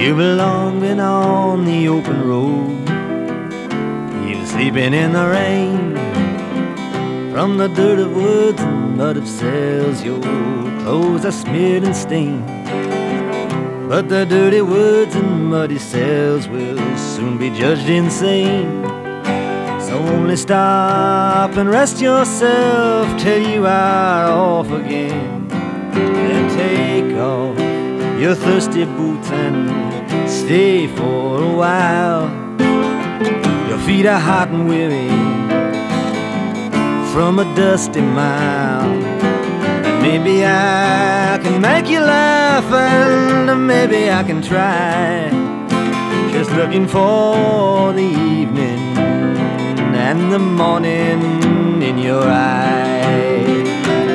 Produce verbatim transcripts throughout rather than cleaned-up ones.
You've long been on the open road. You're sleeping in the rain. From the dirt of woods and mud of cells, your clothes are smeared and stained. But the dirty woods and muddy cells will soon be judged insane. So only stop and rest yourself till you are off again. Then take off your thirsty boots and stay for a while. Your feet are hot and weary from a dusty mile. And maybe I can make you laugh, and maybe I can try. Just looking for the evening and the morning in your eyes.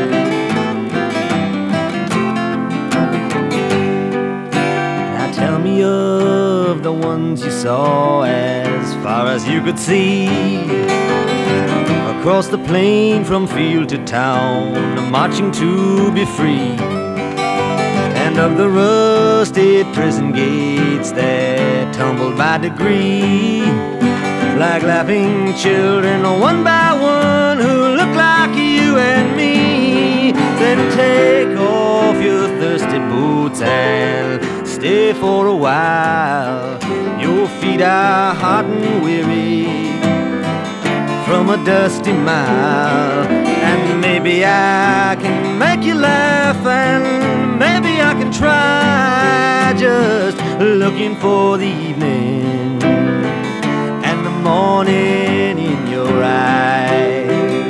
Now tell me of the ones you saw as far as you could see, across the plain from field to town, marching to be free. And of the rusted prison gates that tumbled by degree, like laughing children, one by one, who look like you and me. Then take off your thirsty boots and stay for a while. Your feet are hot and weary from a dusty mile. And maybe I can make you laugh, and maybe I can try. Just looking for the evening and the morning in your eyes.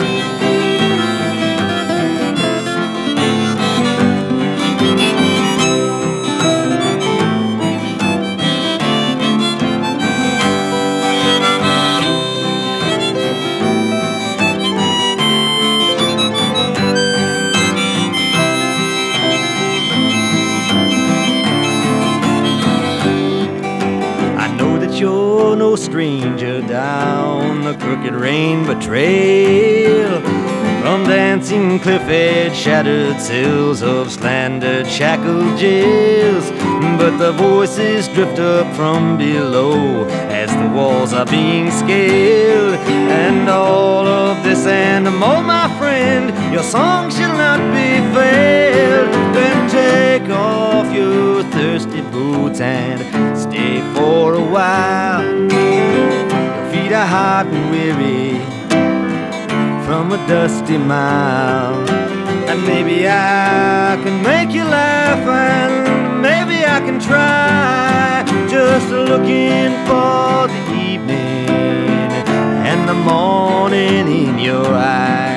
You're no stranger down the crooked rainbow trail, from dancing cliff edge, shattered sills of slandered shackled jails. But the voices drift up from below as the walls are being scaled. And all of this and more, my friend, your song shall not be failed. Then take off your thirsty boots and stay for a while. Your feet are hot and weary from a dusty mile. And maybe I can make you laugh, and maybe I can try. Just looking for the evening and the morning in your eyes.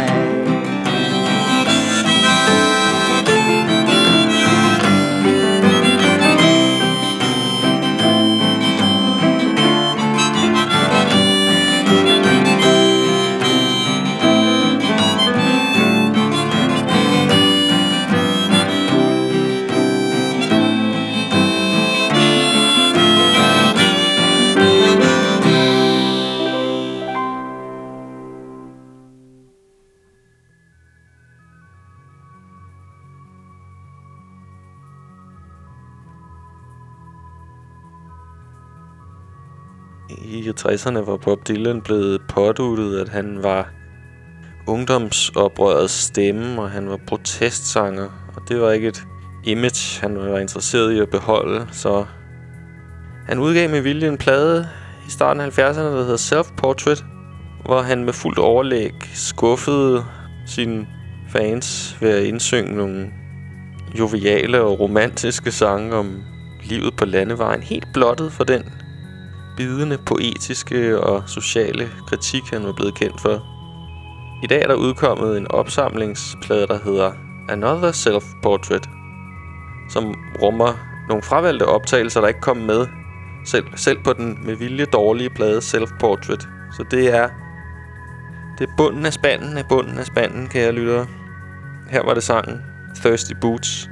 I tresserne var Bob Dylan blevet påduttet, at han var ungdomsoprørets stemme, og han var protestsanger. Og det var ikke et image, han var interesseret i at beholde, så han udgav med vilje en plade i starten af halvfjerdserne, der hedder Self Portrait, hvor han med fuldt overlæg skuffede sine fans ved at indsynge nogle joviale og romantiske sange om livet på landevejen, helt blottet for den bidende poetiske og sociale kritik, han var blevet kendt for. I dag er der udkommet en opsamlingsplade, der hedder Another Self Portrait, som rummer nogle fravalgte optagelser, der ikke kom med selv, selv på den med vilje dårlige plade Self Portrait. Så det er det er bunden af spanden af bunden af spanden, kære lyttere. Her var det sangen Thirsty Boots.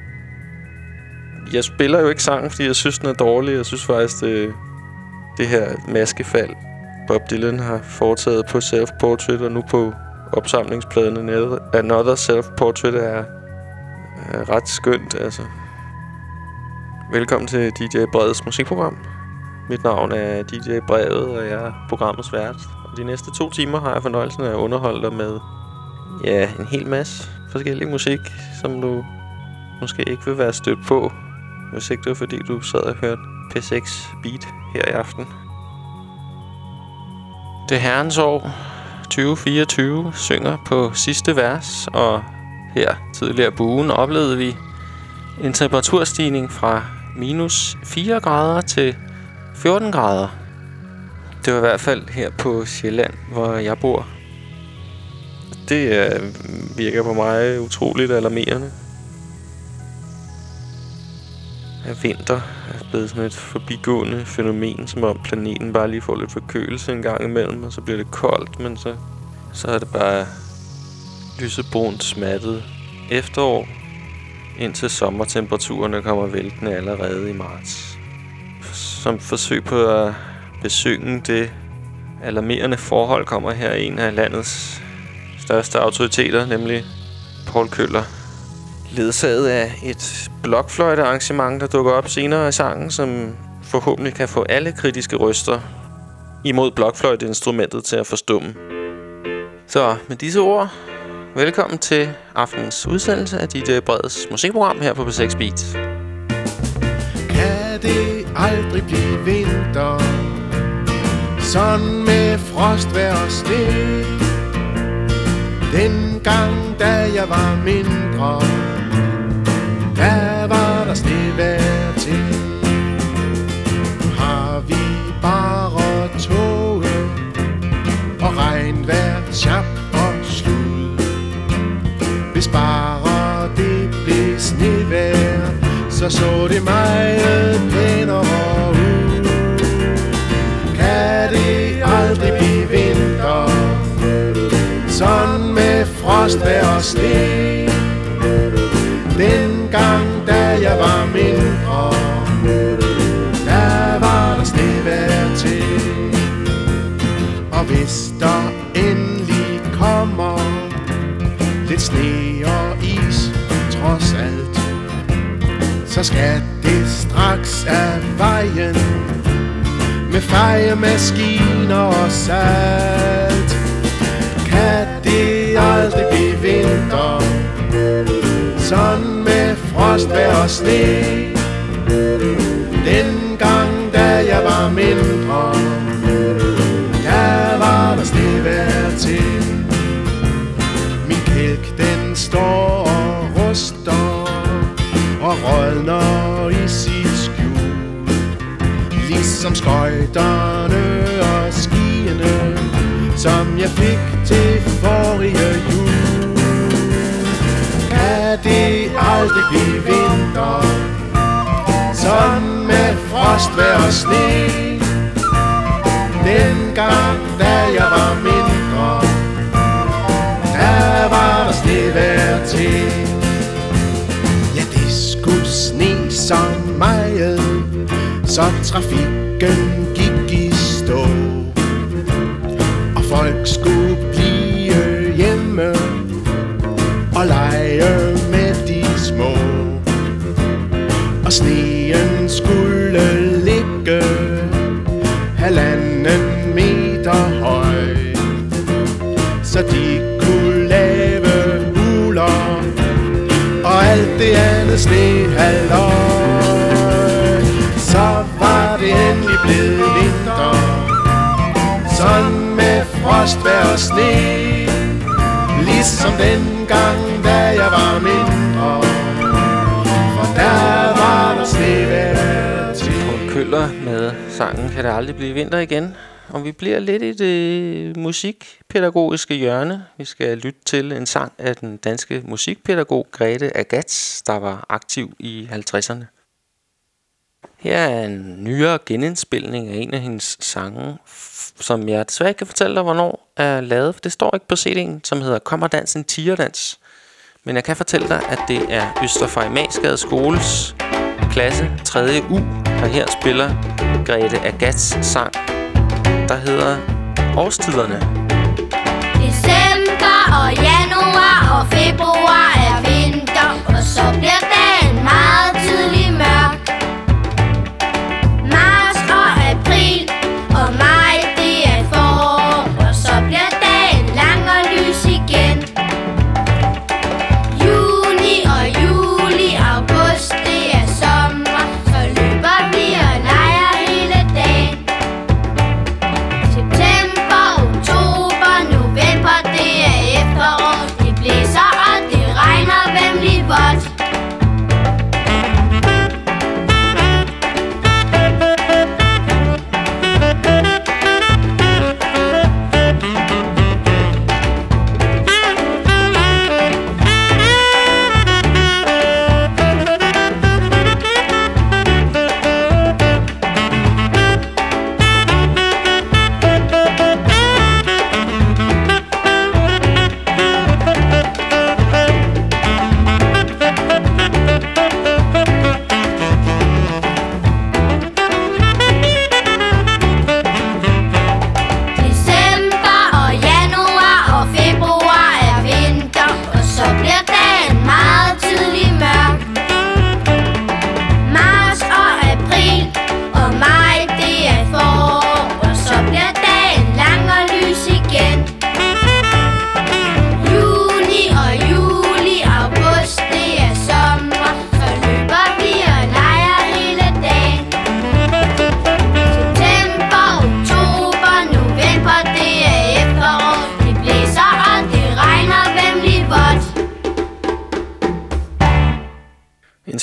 Jeg spiller jo ikke sangen, fordi jeg synes, den er dårlig. Jeg synes faktisk, det, det her maskefald, Bob Dylan har foretaget på Self Portrait og nu på opsamlingspladen Another Self Portrait er, er ret skønt, altså. Velkommen til D J Breds musikprogram. Mit navn er D J Brevet, og jeg er programmets vært. Og de næste to timer har jeg fornøjelsen af at underholde dig med ja, en hel masse forskellig musik, som du måske ikke vil være stødt på, hvis ikke det var fordi du sad og hørte P seks Beat her i aften. Det herrens år tyve fireogtyve synger på sidste vers, og her tidligere på ugen oplevede vi en temperaturstigning fra minus fire grader til fjorten grader. Det var i hvert fald her på Sjælland, hvor jeg bor. Det øh, virker på mig utroligt alarmerende. At vinter er blevet sådan et forbigående fænomen, som om planeten bare lige får lidt forkølelse en gang imellem, og så bliver det koldt, men så, så er det bare lysebrunt smattet efterår, indtil sommertemperaturerne kommer væltende allerede i marts. Som forsøg på at besynge det alarmerende forhold kommer her en af landets største autoriteter, nemlig Paul Køller. Ledsaget af et blokfløjtearrangement, der dukker op senere i sangen, som forhåbentlig kan få alle kritiske røster imod blokfløjteinstrumentet til at forstumme. Så med disse ord, velkommen til aftenens udsendelse af D J Breds musikprogram her på P seks Beat. Kan det aldrig blive vinter, sådan med frost, vejr og sne? Dengang da jeg var mindre, der var der snevejr til. Har vi bare tåge og regnvejr, sjap og slud. Hvis bare det blev snevejr, så så det meget pænere ud. Kan det aldrig blive vinter, sådan med frost, vejr og sne? Dengang da jeg var mindre, der var der snevejr til. Og hvis der endelig kommer lidt sne og is trods alt, så skal det straks af vejen med fejemaskiner og salt. Kan det aldrig blive vinter, sådan med frost, vejr og sne? Dengang da jeg var mindre, der var der snevejr til. Min kælk den står og ruster og rådner i sit skjul, ligesom skøjterne og skiene, som jeg fik til forrige jul. Kan det aldrig blive vinter, sådan med frost, vejr og sne? Dengang da jeg var mindre, der var der snevejr til. Ja, det skulle sne så meget, så trafikken gik i stå, og folk skulle blive hjemme og lege med de små. Og sneen skulle ligge halvanden meter høj, så de kunne lave huler og alt det andet snehalløj. Så var det endelig blevet vinter, sådan med frost, vejr og sne, ligesom dengang da jeg var mindre, for der var der snevejr til. Paul Køller med sangen Kan det aldrig blive vinter igen. Og vi bliver lidt i det musikpædagogiske hjørne. Vi skal lytte til en sang af den danske musikpædagog Grete Agatz, der var aktiv i halvtredserne. Her er en nyere genindspilning af en af hendes sange, som jeg desværre ikke kan fortælle dig, hvornår er lavet. For det står ikke på C D'en, som hedder Kommer dansen tigerdans. Men jeg kan fortælle dig, at det er Østerfarimagsgade Skoles klasse tredje U, der her spiller Grete Agatz sang, der hedder Årstiderne. December og januar og februar er vinter, og så bliver dagen meget tidlig mørk.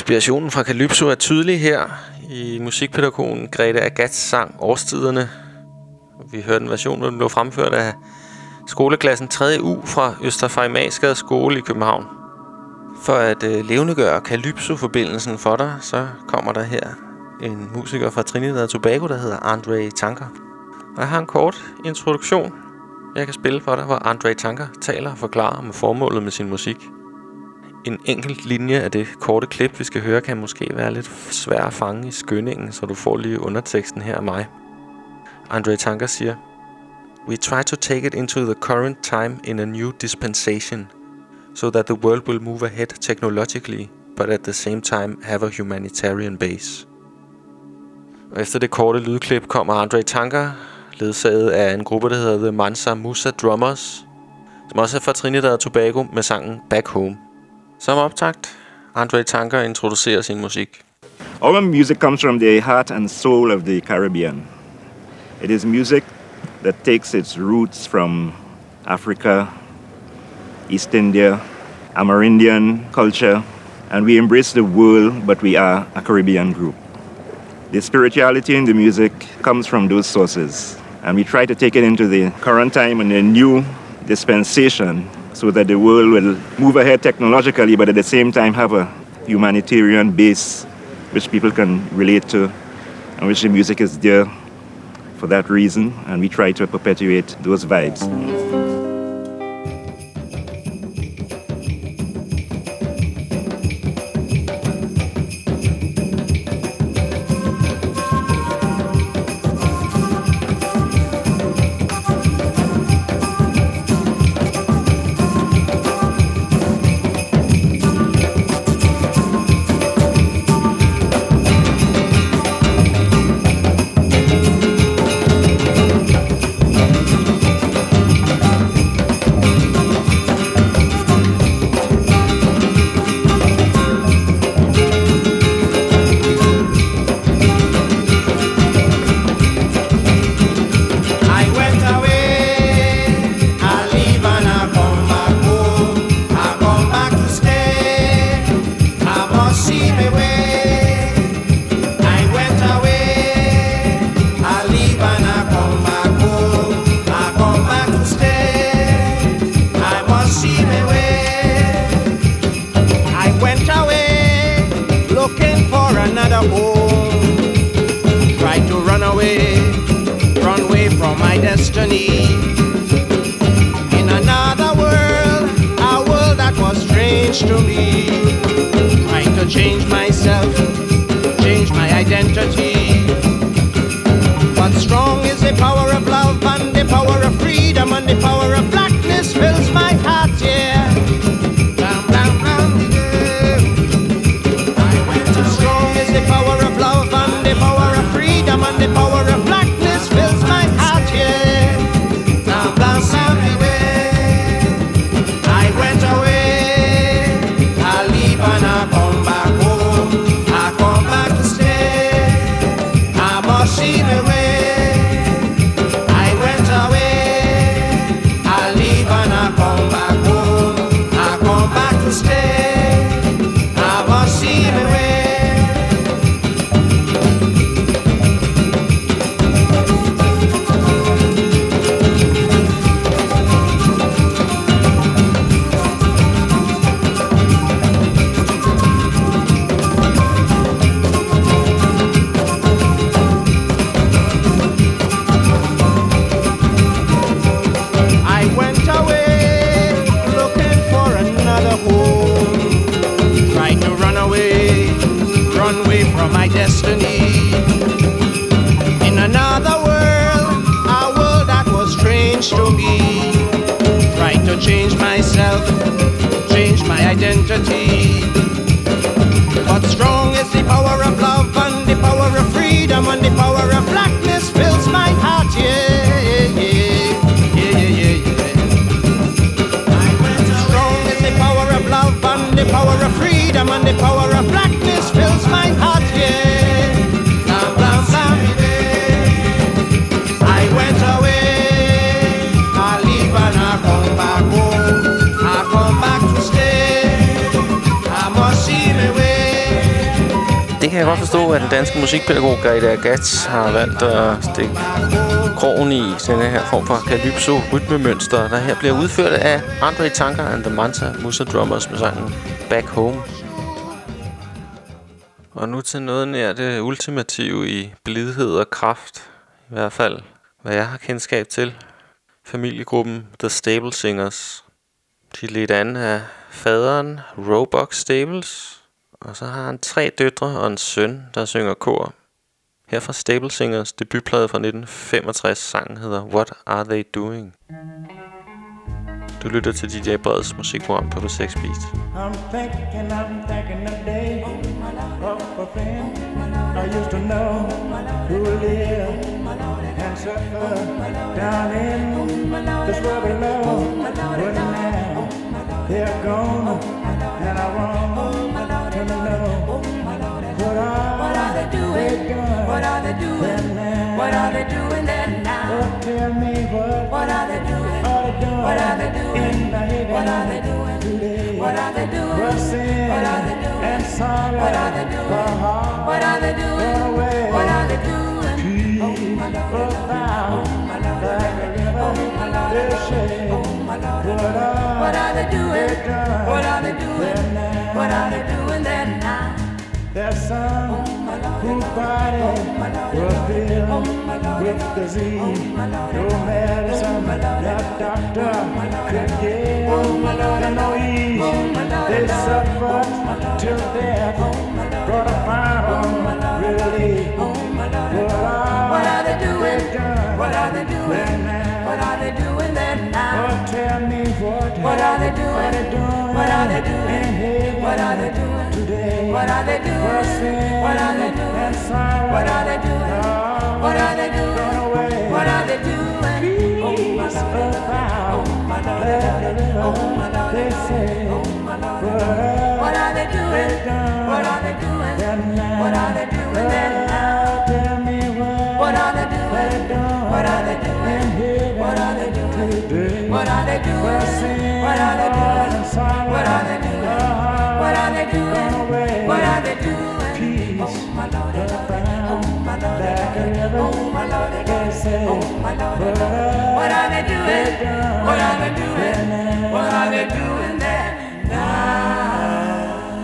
Inspirationen fra Calypso er tydelig her i musikpædagogen Grete Agats sang Årstiderne. Vi hørte en version, hvor den blev fremført af skoleklassen tredje U fra Øster Farimagsgade skole i København. For at øh, levendegøre Calypso-forbindelsen for dig, så kommer der her en musiker fra Trinidad og Tobago, der hedder Andre Tanker. Og jeg har en kort introduktion, jeg kan spille for dig, hvor Andre Tanker taler og forklarer om formålet med sin musik. En enkelt linje af det korte klip, vi skal høre, kan måske være lidt svær at fange i skyndingen, så du får lige underteksten her af mig. Andre Tanker siger: We try to take it into the current time in a new dispensation, so that the world will move ahead technologically, but at the same time have a humanitarian base. Og efter det korte lydklip kommer Andre Tanker, ledsaget af en gruppe, der hedder The Mansa Musa Drummers, som også er fra Trinidad og Tobago med sangen Back Home. Som optakt, Andre Tanker introducerer sin musik. Our music comes from the heart and soul of the Caribbean. It is music that takes its roots from Africa, East India, Amerindian culture, and we embrace the world, but we are a Caribbean group. The spirituality in the music comes from those sources, and we try to take it into the current time and a new dispensation, so that the world will move ahead technologically, but at the same time have a humanitarian base which people can relate to, and which the music is there for that reason, and we try to perpetuate those vibes. I come back to stay. I must see my way. godt forstå, at den danske musikpædagog Grete Agatz har valgt at stikke krogen i sådan her form for calypso-rytmemønster, der her bliver udført af Andre Tanker and the Manta Musa Drummers med sangen Back Home. Og nu til noget nær det ultimative i blidhed og kraft. I hvert fald, hvad jeg har kendskab til. Familiegruppen The Stable Singers. De er lidt an af faderen, Roebuck Stables. Og så har han tre døtre og en søn, der synger kor. Her fra Stable Singers debutplade fra nitten femogtres. Sangen hedder What Are They Doing? Du lytter til D J Breds musikprogram på P seks Beat. I'm thinking, I'm thinking the day of a friend I used to know who lived and suffer down in this world below. But now they're gone and I want to know what are they doing? What are they doing? What are they doing then now? Oh, tell me what What are they doing? What are they doing? What are they doing today? What are they doing? What are they doing? And sorrow. What are they doing? What are they doing? What are they doing? Peace, oh thou, like a river, they say. What are they doing? What are they doing? What are they doing then now? There's some whose body was filled with disease. No medicine that doctor could give, and no ease. They suffered till death, brought a final relief. What are they doing? What are they doing? What are they doing then now? Oh, tell me what. What are they doing? What are they doing? What are they doing today? What are they doing? What are they doing? What are they doing? What are they doing? What are they doing? Peace about they say. What are they doing? What are they doing? What are they doing then now? Tell me what. What are they doing? What are they doing? What are they doing? What are they doing? What are they doing? What are they doing? What are they doing? What are they doing? Peace, oh my Lord, oh my Lord, oh my Lord, they say. What are they doing? What are they doing? What are they doing there now?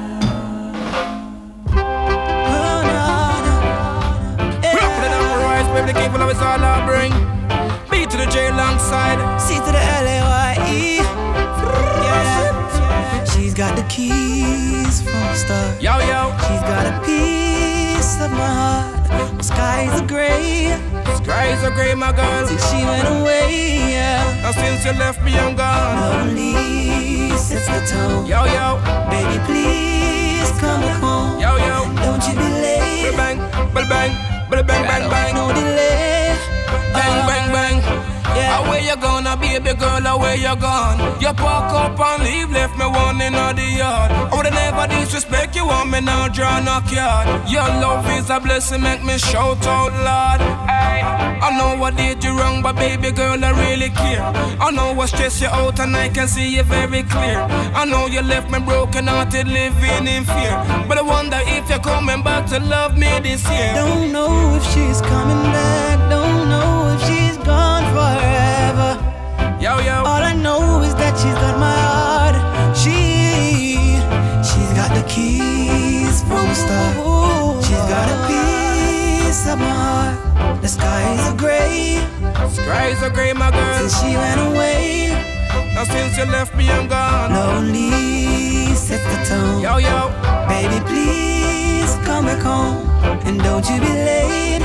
Rock it up, rise, baby, the king full of us all I bring. B to the J alongside, C to the L A Y E. Yeah, she's got the keys from the start. Yo, yo, she's got a piece of my heart. The skies are gray. Skies are gray, my girl. Since she went away, yeah. Now since you left me, I'm gone. Lonely sets the tone. Yo, yo, baby, please come back home. Yo, yo, don't you be late. Bang, bang, bang, bang, bang, bang, bang. No delay. Bang, bang, bang. Yeah. Where you gonna, baby girl, where you gone? You park up and leave, left me one in the yard. I would never disrespect you, want me now draw knock yard. Your love is a blessing, make me shout out loud. Hey, I know I did you wrong, but baby girl, I really care. I know I stress you out and I can see you very clear. I know you left me broken hearted, living in fear. But I wonder if you're coming back to love me this year. Don't know if she's coming back, don't know if she's gone forever. Yo, yo. All I know is that she's got my heart. She, she's got the keys from the start. She's got a piece of my heart. The skies are gray. Skies are gray, my girl. Since she went away. Now since you left me, I'm gone. Lonely set the tone. Yo, yo. Baby, please come back home. And don't you be late.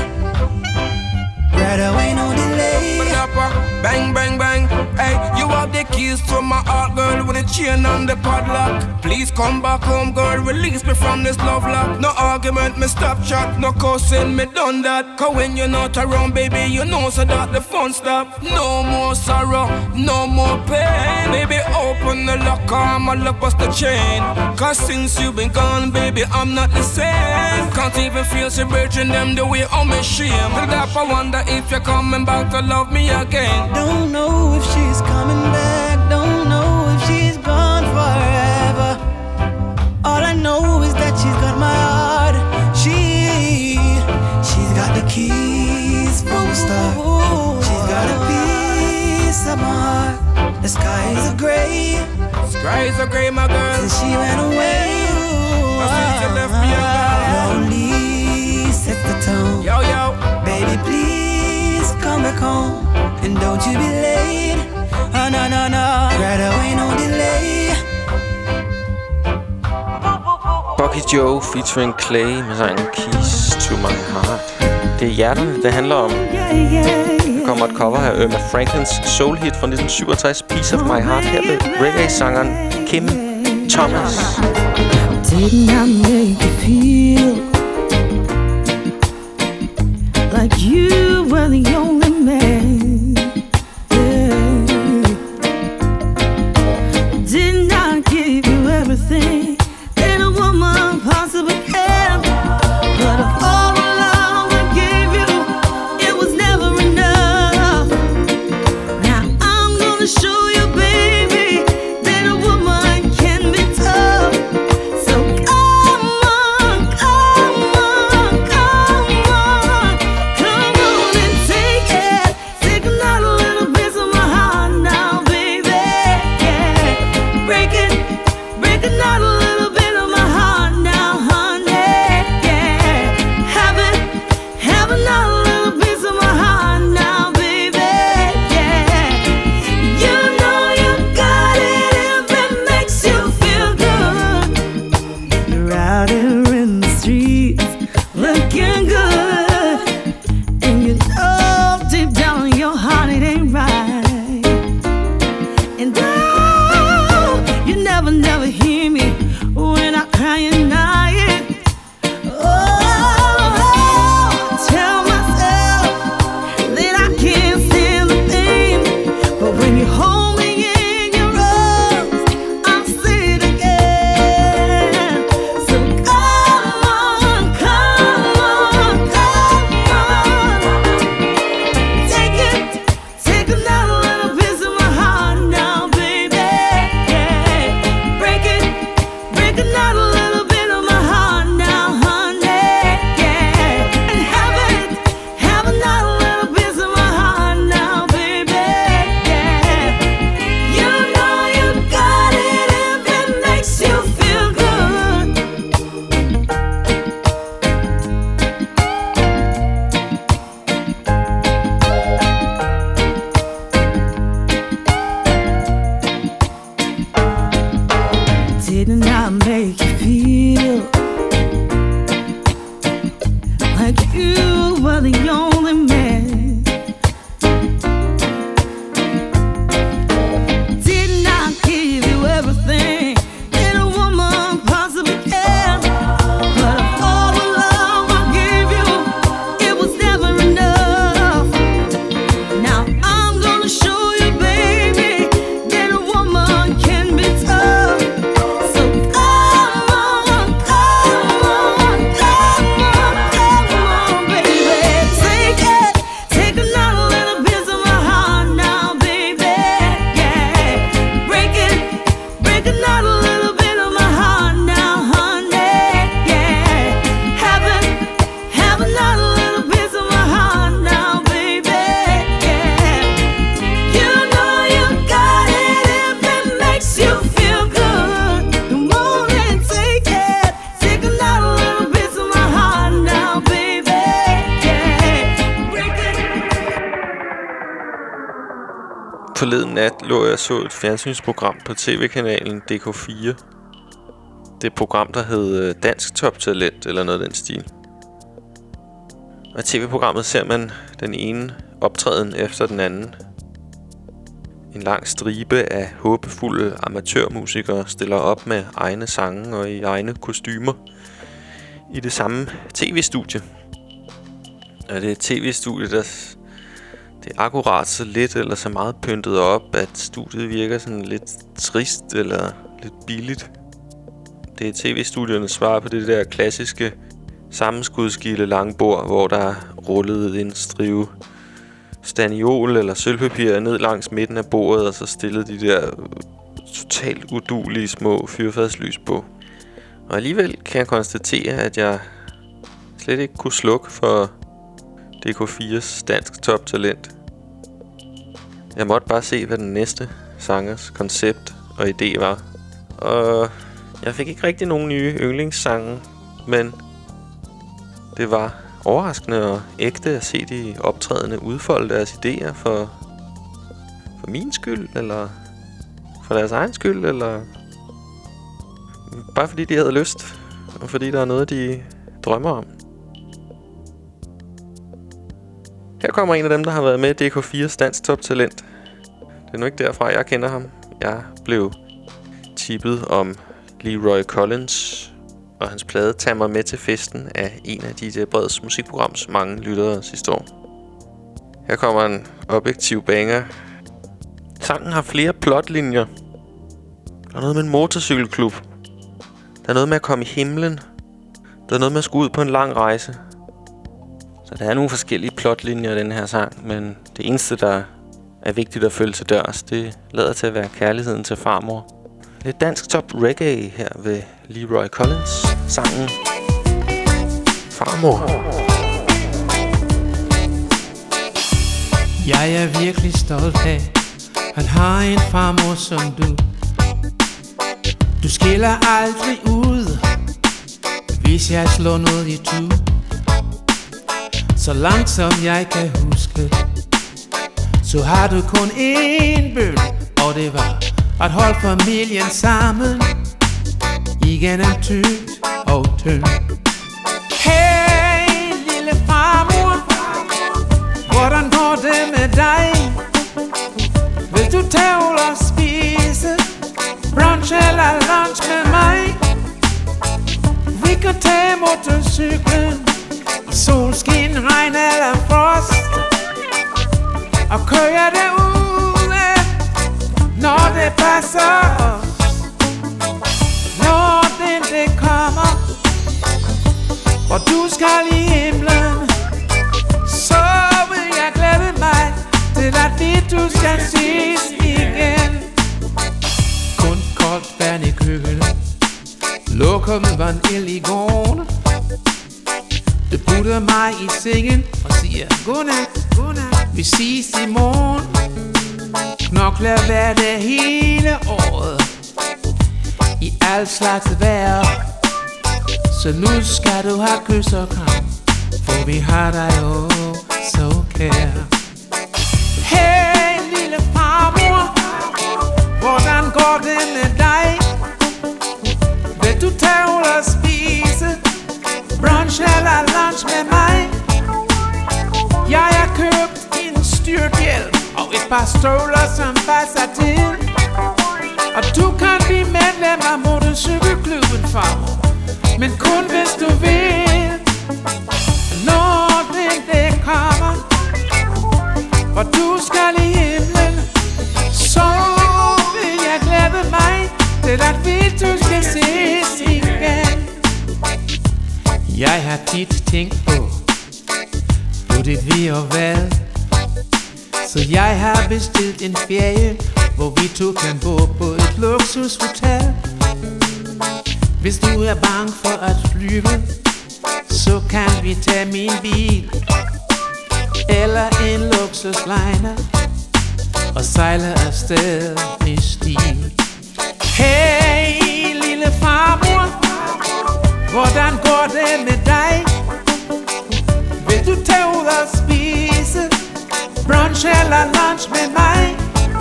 Right away, no delay. Bang, bang, bang. Hey, you have the keys to my heart, girl, with a chain on the padlock. Please come back home, girl, release me from this love lock. No argument, me stop chat, no cussing, me done that. Cause when you're not around, baby, you know so that the fun stop. No more sorrow, no more pain. Baby, open the lock, I'ma look bust the chain. Cause since you've been gone, baby, I'm not the same. Can't even feel celebrating them the way I'm ashamed. But that I wonder if you're coming back to love me again. Don't know if she's coming back, don't know if she's gone forever. All I know is that she's got my heart. She skies are gray. Skies are gray, my girl. Since she ran away. Oh, since you left me, lonely sets the tone. Yo, yo. Baby, please come back home. And don't you be late. Oh, no, no, no. Right away, no delay. Bucky Joe featuring Clay med sangen Keys to My Heart. Det er hjerterne, det handler om. Der kommer et cover af Irma Franklins soul-hit fra nitten syvogtres, Piece of My Heart, her ved reggae-sangeren Kim Thomas. Didn't I make you feel like you were the only man? Yeah. Didn't I give you everything that a woman possibly can? But of all the love I gave you, it was never enough. Now I'm gonna show you, baby, that a woman can be tough. So come on, come on, come on, come on and take it. Take another little piece of my heart now, baby. Yeah, break it, break another little bit of my heart now, honey. Yeah, have it, have another little piece of my heart now, baby. Yeah, you know you got it if it makes you feel good. You're out here in the streets looking good, and you know deep down in your heart it ain't right. And oh, you never, never hear me when I cry and night. Oh, tell myself that I can't stand the pain, but when you hold me in your arms, I'll say it again. So come on, come on, come on, take it, take another little piece of my heart now, baby. Yeah, break it, break another little bit of my heart now, honey. Yeah, and have it, have another little piece of my heart now, baby. Yeah, you know you got it if it makes you feel good. Didn't I make you feel like you were the only man? Didn't I give you everything that a woman possibly can? But of all the love I gave you, it was never enough. Now I'm gonna show you, baby, that a woman can be tough. So come on, come on, come on, come on, baby. Take it, take another little piece of my heart now, baby. Yeah, break it, break another little bit of my heart now, honey. Yeah, have it, have another little piece of my heart now, baby. Yeah, you know you got it if it makes you feel good. Come on and take it, take another little piece of my heart now, baby. Yeah, break it. Forleden nat lå jeg så et fjernsynsprogram på tv-kanalen D K fire. Det er et program, der hed Dansk Top Talent, eller noget af den stil. Og i tv-programmet ser man den ene optræden efter den anden. En lang stribe af håbefulde amatørmusikere stiller op med egne sange og i egne kostymer i det samme tv-studie. Og det er et tv-studie, der det er akkurat så lidt eller så meget pyntet op, at studiet virker sådan lidt trist eller lidt billigt. Det er tv-studiernes svar på det der klassiske sammenskudskilde langbord, hvor der er rullet en strive staniol eller sølvpapir ned langs midten af bordet, og så stillet de der totalt uduelige små fyrfadslys på. Og alligevel kan jeg konstatere, at jeg slet ikke kunne slukke for D K fires Dansk Top Talent. Jeg måtte bare se, hvad den næste sangers koncept og idé var. Og jeg fik ikke rigtig nogen nye yndlingssange, men det var overraskende og ægte at se de optrædende udfolde deres idéer for, for min skyld, eller for deres egen skyld, eller bare fordi de havde lyst, og fordi der er noget, de drømmer om. Her kommer en af dem, der har været med i D K fires Dansk Top Talent. Det er nu ikke derfra, jeg kender ham. Jeg blev tippet om Leroy Collins og hans plade Tag mig med til festen af en af D J Breds musikprograms mange lyttere sidste år. Her kommer en objektiv banger. Sangen har flere plotlinjer. Der er noget med en motorcykelklub. Der er noget med at komme i himlen. Der er noget med at skulle ud på en lang rejse. Så der er nogle forskellige plotlinjer i den her sang, men det eneste, der er vigtigt at følge til dørs, det lader til at være kærligheden til farmor. Lidt dansk top reggae her ved Leroy Collins. Sangen Farmor. Jeg er virkelig stolt af at have en farmor som du. Du skiller aldrig ud, hvis jeg slår noget i tu. Så langt som jeg kan huske, så har du kun én bøn, og det var at holde familien sammen igennem tykt og tynd. Hey lille farmor, hvordan går det med dig? Vil du tage og spise brunch eller lunch med mig? Vi kan tage motorcyklen i solskin, regn eller frost og køre derude, når det passer os. Når den det kommer, hvor du skal i himlen, så vil jeg glæde mig til at vi du skal ses igen. Kun koldt vand i køkkenet, lukket vand i gården. Du putter mig i sengen og siger godnat, godnat. Vi ses i morgen. Knokler hver dag hele året, i al slags vejr. Så nu skal du have kys og kram, for vi har dig jo så kær. Hey lille farmor, hvordan går det med dig? Vil du tage ud og spise brunch eller lunch med mig? Jeg har købt en styrthjelm og et par støvler som passer til, og du kan blive medlem af motorcykelklubben, farmor, men kun hvis du vil. Når den det kommer, hvor du skal i himlen, så vil jeg glæde mig til at vi du skal ses igen. Jeg har tit tænkt på, på det vi og hvad, så jeg har bestilt en ferie, hvor vi to kan bo på et luksushotel. Hvis du er bange for at flyve, så kan vi tage min bil eller en luksusliner og sejle afsted i stil. Hey lille farmor, hvordan går det med dig? Vil du tage ud og spise brunch eller lunch med mig?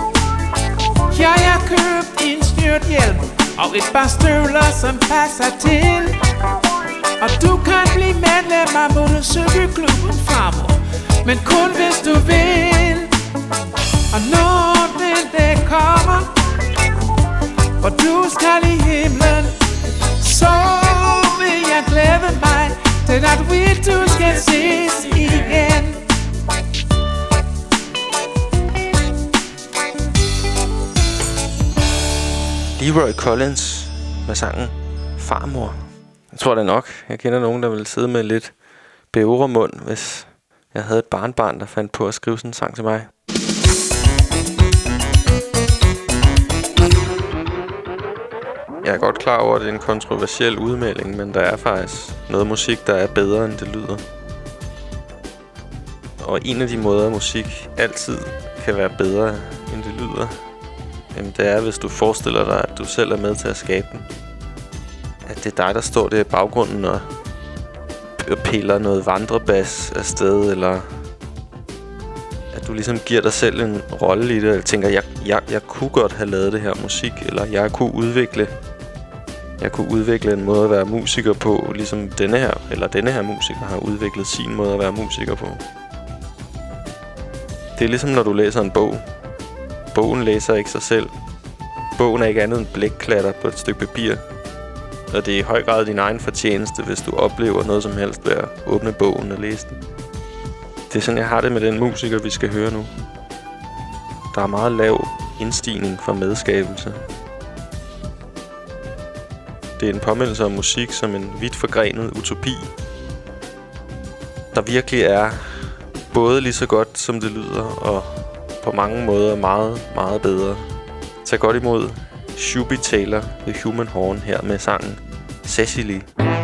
Jeg har købt en styrthjelm og et par støvler som passer til, og du kan blive medlem af motorcykelklubben, farmor, men kun hvis du vil. Og når den det kommer, hvor du skal i himlen, så vil jeg glæde mig til at vi du skal ses igen. Leroy Collins med sangen Farmor. Jeg tror det nok. Jeg kender nogen, der ville sidde med lidt bævre mund, hvis jeg havde et barnbarn, der fandt på at skrive sådan en sang til mig. Jeg er godt klar over, at det er en kontroversiel udmelding, men der er faktisk noget musik, der er bedre, end det lyder. Og en af de måder, musik altid kan være bedre, end det lyder, jamen det er, hvis du forestiller dig, at du selv er med til at skabe den. At det er dig, der står der i baggrunden og piller noget vandrebas afsted, eller at du ligesom giver dig selv en rolle i det, og tænker, jeg, jeg, jeg kunne godt have lavet det her musik, eller jeg kunne udvikle jeg kunne udvikle en måde at være musiker på, ligesom denne her, eller denne her musiker har udviklet sin måde at være musiker på. Det er ligesom når du læser en bog. Bogen læser ikke sig selv. Bogen er ikke andet end blækklatter på et stykke papir. Og det er i høj grad din egen fortjeneste, hvis du oplever noget som helst ved at åbne bogen og læse den. Det er sådan, jeg har det med den musiker, vi skal høre nu. Der er meget lav indstigning for medskabelse. Det er en påmindelse om musik som en vidt forgrenet utopi, der virkelig er både lige så godt, som det lyder, og på mange måder meget, meget bedre. Tag godt imod Shuby Taylor The Human Horn her med sangen Cecily.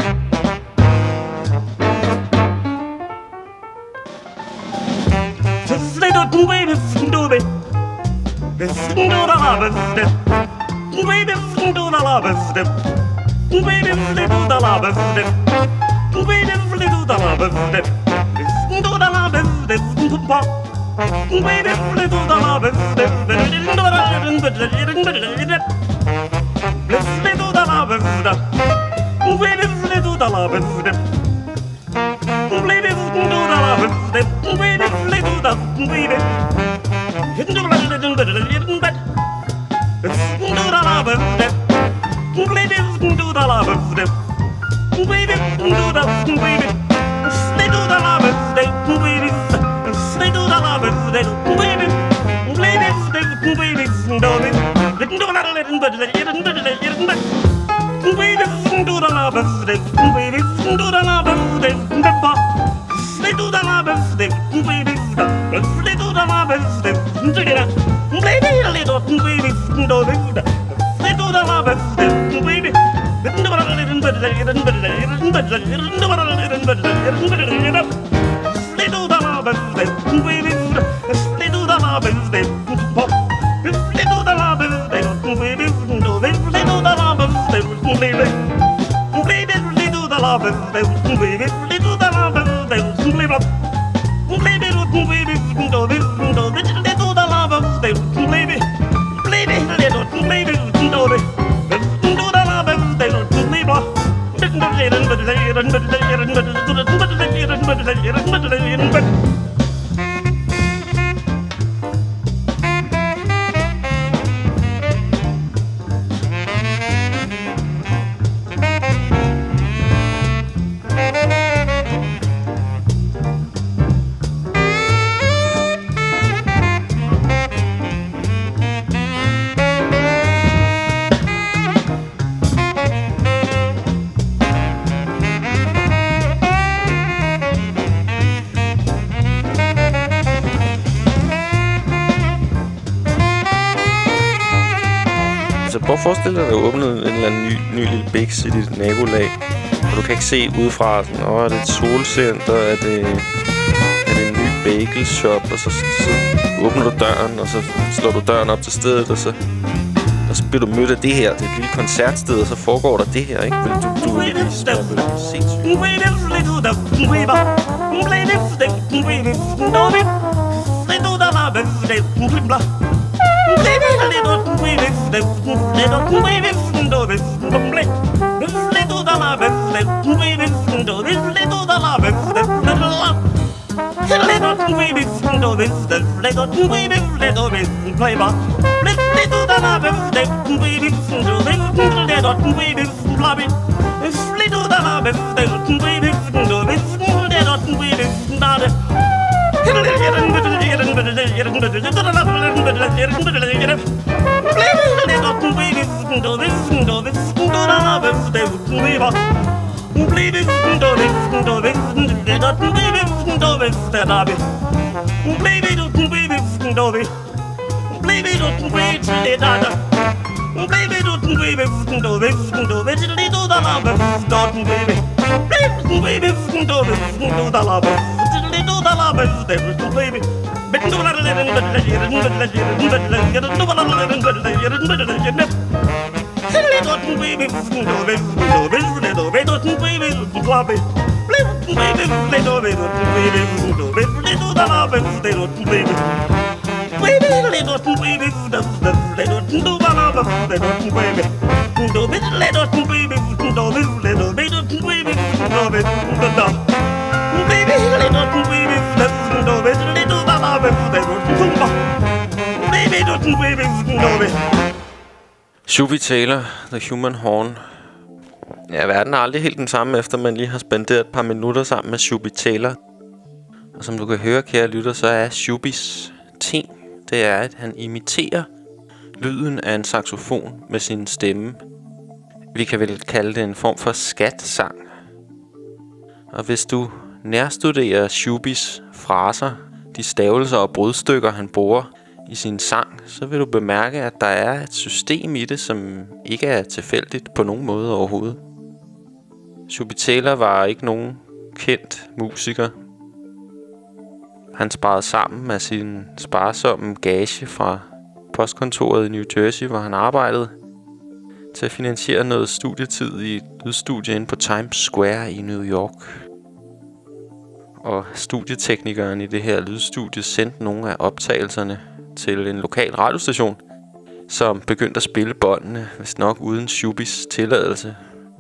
Forestil dig, at der er åbnet en eller anden ny, ny lille biks i dit nabolag, og du kan ikke se udefra, sådan, åh, er det et solcenter, er det, er det en ny bagelshop, og så, så åbner du døren, og så slår du døren op til stedet, og så, og så bliver du mødt af det her. Det er et lille koncertsted, og så foregår der det her, ikke? Men du, du vil lige spørge, det er sindssygt. Baby, Shuby Taylor, The Human Horn. Ja, verden er aldrig helt den samme, efter man lige har spenderet et par minutter sammen med Shuby Taylor. Og som du kan høre, kære lytter, så er Shubys ting, det er, at han imiterer lyden af en saxofon med sin stemme. Vi kan vel kalde det en form for skatsang. Og hvis du nærstuderer Shubys fraser, de stavelser og brudstykker, han bruger i sin sang, så vil du bemærke, at der er et system i det, som ikke er tilfældigt på nogen måde overhovedet. Shuby Taylor var ikke nogen kendt musiker. Han sparede sammen med sin sparsomme gage fra postkontoret i New Jersey, hvor han arbejdede, til at finansiere noget studietid i et lydstudie inde på Times Square i New York. Og studieteknikeren i det her lydstudie sendte nogle af optagelserne til en lokal radiostation, som begyndte at spille båndene, hvis nok uden Shubys tilladelse.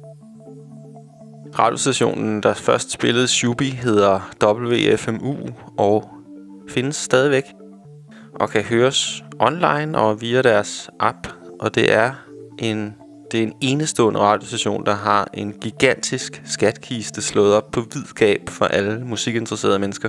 Radiostationen, der først spillede Shuby, hedder W F M U og findes stadigvæk og kan høres online og via deres app. Og det er en, det er en enestående radiostation, der har en gigantisk skatkiste slået op på vid gab for alle musikinteresserede mennesker.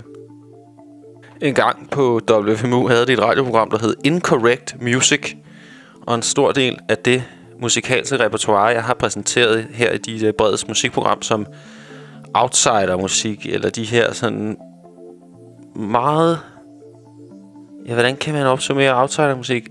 En gang på W F M U havde de et radioprogram, der hed Incorrect Music. Og en stor del af det musikalske repertoire, jeg har præsenteret her i de Breds musikprogram, som outsider-musik, eller de her sådan meget... Ja, hvordan kan man opsummere outsider-musik?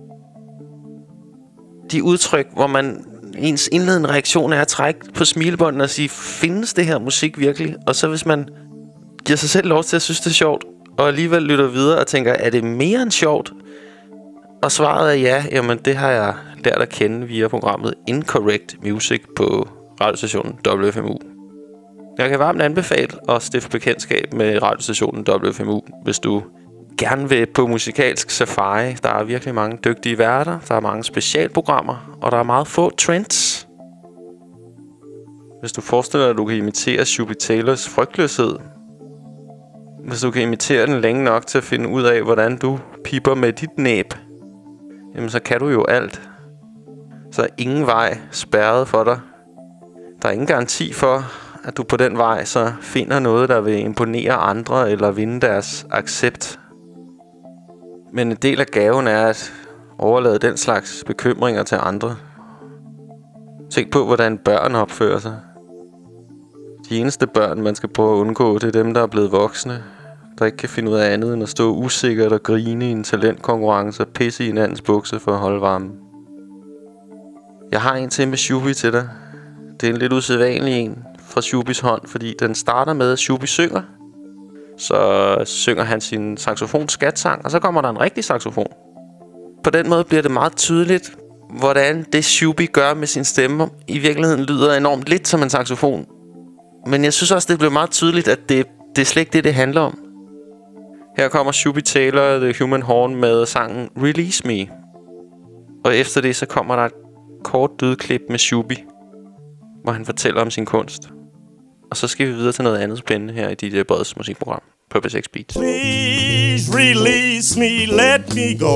De udtryk, hvor man ens indledende reaktion er at trække på smilebånden og sige, findes det her musik virkelig? Og så hvis man giver sig selv lov til at synes, det er sjovt, og alligevel lytter videre og tænker, er det mere end sjovt? Og svaret er ja, jamen det har jeg lært at kende via programmet Incorrect Music på radiostationen W F M U. Jeg kan varmt anbefale at stifte bekendtskab med radiostationen W F M U, hvis du gerne vil på musikalsk safari. Der er virkelig mange dygtige værter, der er mange specialprogrammer, og der er meget få trends. Hvis du forestiller dig, at du kan imitere Shuby Taylors frygtløshed, hvis du kan imitere den længe nok til at finde ud af, hvordan du pipper med dit næb, jamen så kan du jo alt. Så er ingen vej spærret for dig. Der er ingen garanti for, at du på den vej så finder noget, der vil imponere andre eller vinde deres accept. Men en del af gaven er at overlade den slags bekymringer til andre. Tænk på, hvordan børn opfører sig. De eneste børn, man skal prøve at undgå, det er dem, der er blevet voksne, der ikke kan finde ud af andet end at stå usikkert og grine i en talentkonkurrence og pisse i en andens bukse for at holde varmen. Jeg har en til med Shuby til dig. Det er en lidt usædvanlig en fra Shubys hånd, fordi den starter med, at Shuby synger. Så synger han sin saxofon-skatsang, og så kommer der en rigtig saxofon. På den måde bliver det meget tydeligt, hvordan det Shuby gør med sin stemme i virkeligheden lyder enormt lidt som en saxofon. Men jeg synes også, det bliver meget tydeligt, at det, det er slet ikke det, det handler om. Her kommer Shuby Taylor, The Human Horn, med sangen Release Me. Og efter det, så kommer der et kort lydklip med Shuby, hvor han fortæller om sin kunst. Og så skal vi videre til noget andet spændende her i D J Breds musikprogram på P seks Beats. Please release me, let me go,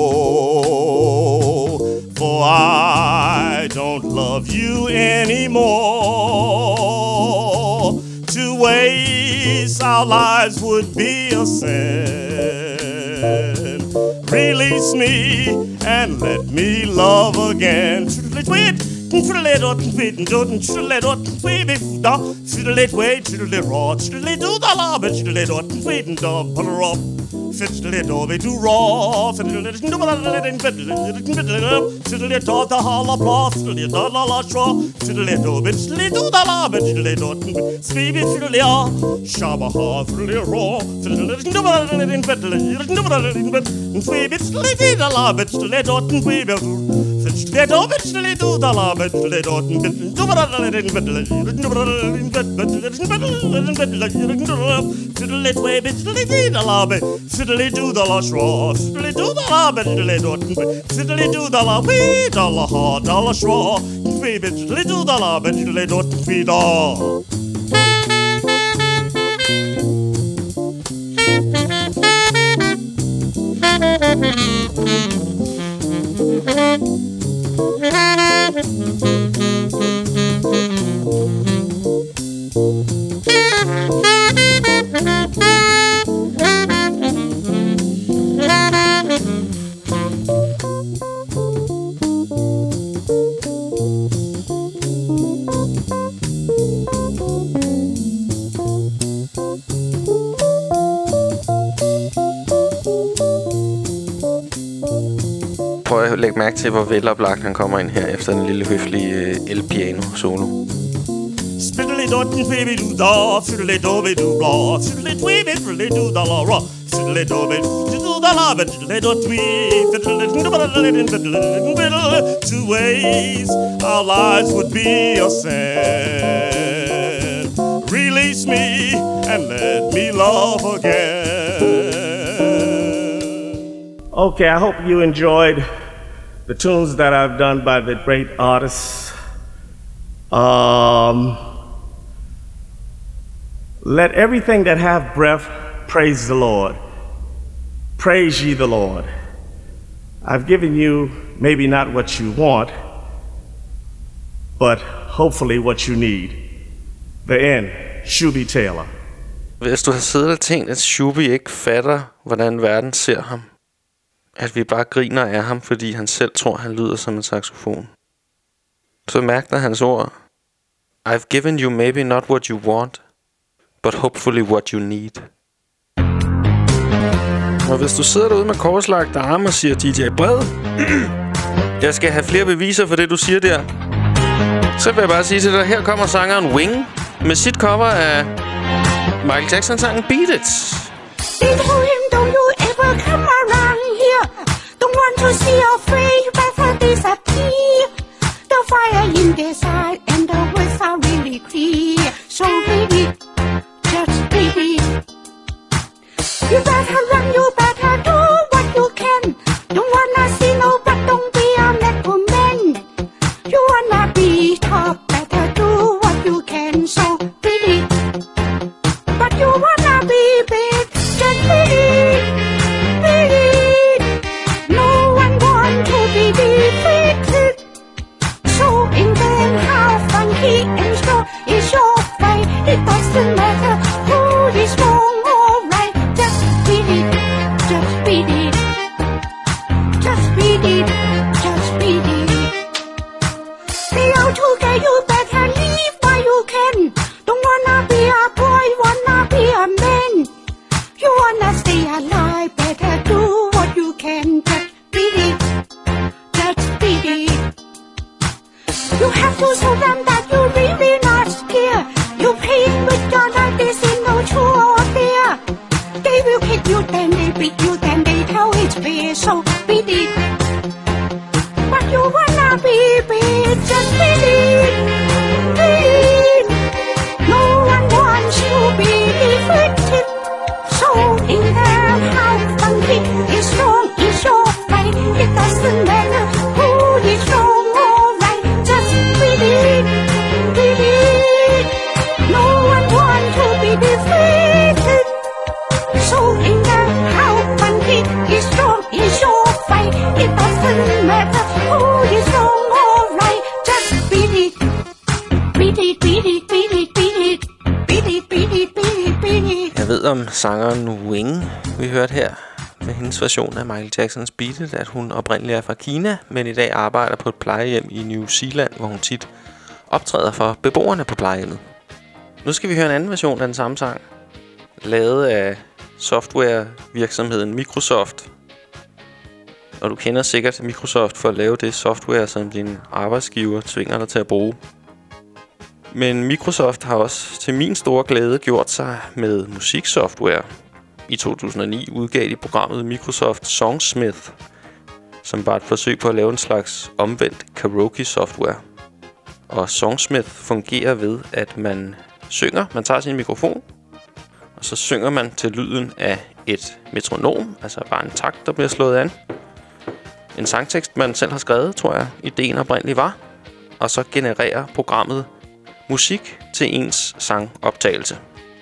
for I don't love you anymore. To waste our lives would be a sin. Release me and let me love again. fiddle it, dotten, fiddle, dotten, fiddle it, dotten, fiddle it, da, fiddle it, way, fiddle it, raw, fiddle it, do the la, but fiddle it, dotten, fiddle, da, pull up. Fiddle it, oh, we do raw, fiddle it, do the fiddle it, fiddle it up, fiddle it, da, the holla, blah, fiddle it, da, la, la, straw, fiddle it, oh, but fiddle it, do the la, but fiddle it, dotten, speedy, fiddle it, ah, shabba, ha, fiddle it, raw, fiddle it, do the fiddle it, do the fiddle it, fiddle it, the la, but fiddle it, dotten, baby, fiddle it, oh, but fiddle it, do the la, but fiddle it, dotten, do the fiddle it, fiddle it, way, but fiddle it, the la, but fiddly do the la straw, fiddly do the la, fiddly do fiddly do the la, wee, dollar ha, dollar straw, baby, fiddly do the la, fiddly do feed all. Prøv at lægge mærke til, hvor veloplagt han kommer ind her efter den lille høflige øh, el-piano-solo. Fiddly-dotten, baby-do-da, fiddly-do-be-do-blah, fiddly-dwee-be-fiddly-do-da-la-ra, fiddly-do-be-do-da-la, fiddly-do-twee, fiddly-do-fiddly-fiddly, two ways our lives would be a sin. Release me and let me love again. Okay, I hope you enjoyed the tunes that I've done by the great artists. Um, let everything that have breath praise the Lord. Praise ye the Lord. I've given you maybe not what you want, but hopefully what you need. The end. Shuby Taylor. Hvis du har siddet og tænkt, at Shuby ikke fatter, hvordan verden ser ham, at vi bare griner af ham, fordi han selv tror, han lyder som en saxofon, så mærk dig hans ord. I've given you maybe not what you want, but hopefully what you need. Og hvis du sidder derude med korslagte arme og siger D J Bred, jeg skal have flere beviser for det, du siger der, så vil jeg bare sige til dig, her kommer sangeren Wing med sit cover af Michael Jackson-sangen Beat It. They told him, don't you ever come around here. Don't want to see your face, you better disappear. The fire in their side and the words are really clear. So baby, just baby, you better run, you better do what you can. Don't wanna see no but don't be a metal man. You wanna be top, better do what you can. So baby, but you wanna be big, just big, big. No one want to be defeated. So in them how funky and strong is your fight. It doesn't matter who is wrong or right. Just beat it, just beat it, just beat it, just beat it. Stay out together, you better leave while you can. Don't wanna be a boy, wanna be a man. You wanna stay alive, better do what you can. Just beat it, just beat it. You have to show them that you're really not scared. You playing with your life, this is no true or dare. They will hit you, then they beat you, then they tell it's fair. So beat it. But you wanna be big, just beat it, beat. No one wants to be defeated. So in them how funky is strong is your fight. It doesn't matter who is wrong or right. Just beat it, beat it. No one wants to be defeated. So in them how funky is strong is your fight. It doesn't matter who is wrong or right. Just beat it, beat it, beat it, beat it, beat it, beat it, beat it, beat it, beat it. Jeg ved om sangeren Wing, vi hørte her, med hendes version af Michael Jacksons Beat It, at hun oprindeligt er fra Kina, men i dag arbejder på et plejehjem i New Zealand, hvor hun tit optræder for beboerne på plejehjemmet. Nu skal vi høre en anden version af den samme sang, lavet af softwarevirksomheden Microsoft. Og du kender sikkert Microsoft for at lave det software, som din arbejdsgiver tvinger dig til at bruge. Men Microsoft har også til min store glæde gjort sig med musiksoftware. I to tusind og ni udgav de programmet Microsoft Songsmith, som var et forsøg på at lave en slags omvendt karaoke-software. Og Songsmith fungerer ved, at man synger, man tager sin mikrofon, og så synger man til lyden af et metronom, altså bare en takt, der bliver slået an. En sangtekst, man selv har skrevet, tror jeg, ideen oprindeligt var. Og så genererer programmet musik til ens sangoptagelse.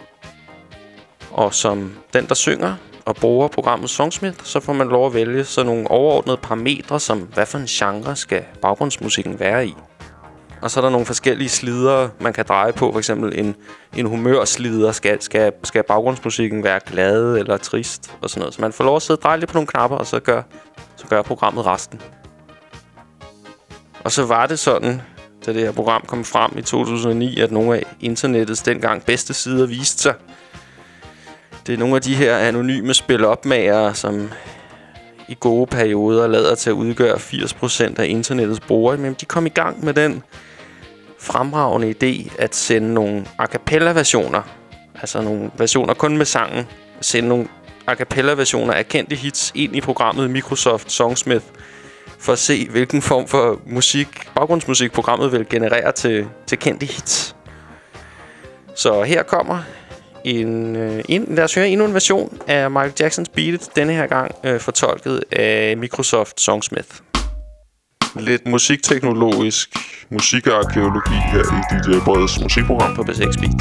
Og som den, der synger og bruger programmet Songsmith, så får man lov at vælge sådan nogle overordnede parametre, som hvad for en genre skal baggrundsmusikken være i. Og så er der nogle forskellige slidere, man kan dreje på. For eksempel en, en humørslider. Skal, skal, skal baggrundsmusikken være glad eller trist og sådan noget. Så man får lov at sidde og dreje lidt på nogle knapper, og så gør, så gør programmet resten. Og så var det sådan, da det her program kom frem i to tusind og ni, at nogle af internettets dengang bedste sider viste sig. Det er nogle af de her anonyme spil-opmagere, som i gode perioder lader til at udgøre firs procent af internettets brugere. Men de kom i gang med den fremragende idé at sende nogle a cappella-versioner, altså nogle versioner kun med sangen, sende nogle a cappella-versioner af kendte hits ind i programmet Microsoft Songsmith, for at se, hvilken form for musik, baggrundsmusik programmet vil generere til, til kendte hits. Så her kommer en, øh, en, lad os høre endnu en version af Michael Jacksons Beat It, denne her gang øh, fortolket af Microsoft Songsmith. Lidt musikteknologisk musikarkeologi her i D J Breds musikprogram på B seks Beats.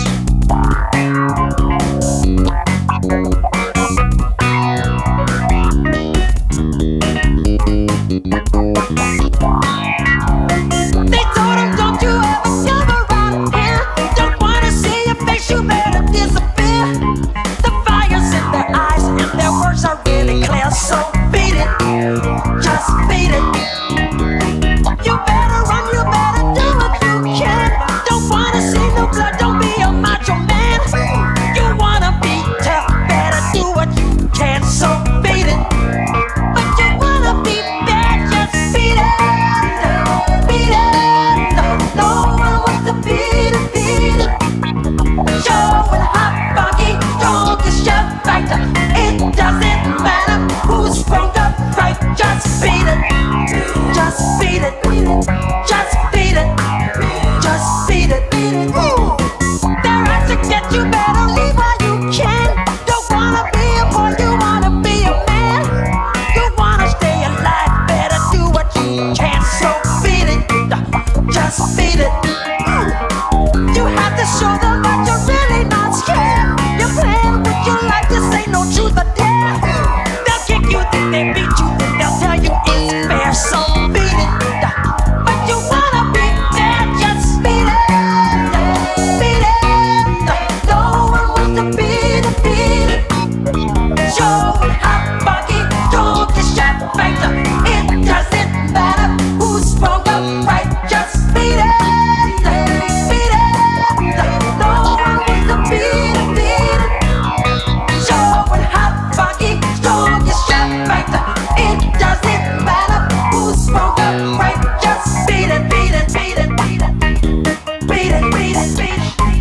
They told him, don't you ever come around here. Don't wanna see your face, you better disappear. The fire's in their eyes and their words are really clear. So beat it, just beat it. You better run, you better do what you can. Don't wanna see no blood, don't be a macho man. You wanna be tough, better do what you can. So beat it, but you wanna be bad, just beat it. Beat it, no, no one wants to beat it, beat it. Showing hot, funky, strong as your fighter. It doesn't matter who's wrong or right, just beat it, just beat it, just beat it, just beat it. Ooh. They're out to get you, better leave while you can. Don't wanna be a boy, you wanna be a man. You wanna stay alive, better do what you can. So beat it, just beat it. You have to show them that you're really not scared. You're playing with your life, this ain't no truth or dare. They'll kick you, then they beat you, then they'll tell you it's fair. So beat it, but you wanna be there, just beat it, beat it. No one wants to beat it, beat it. Showing hot, funky, strong as your fighter. It doesn't matter who's wrong or right, just beat it, beat it. No one wants to beat it, beat it. Showing hot, funky, strong as your fighter. It doesn't matter who's wrong or right, just beat it, beat it, beat it, beat it, beat it, beat it, beat it.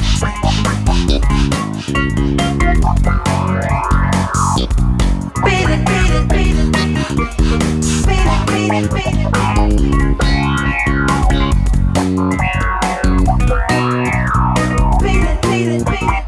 Beat it, beat it, beat it. Beat it, beat it, beat it. Beat it, beat it, beat it.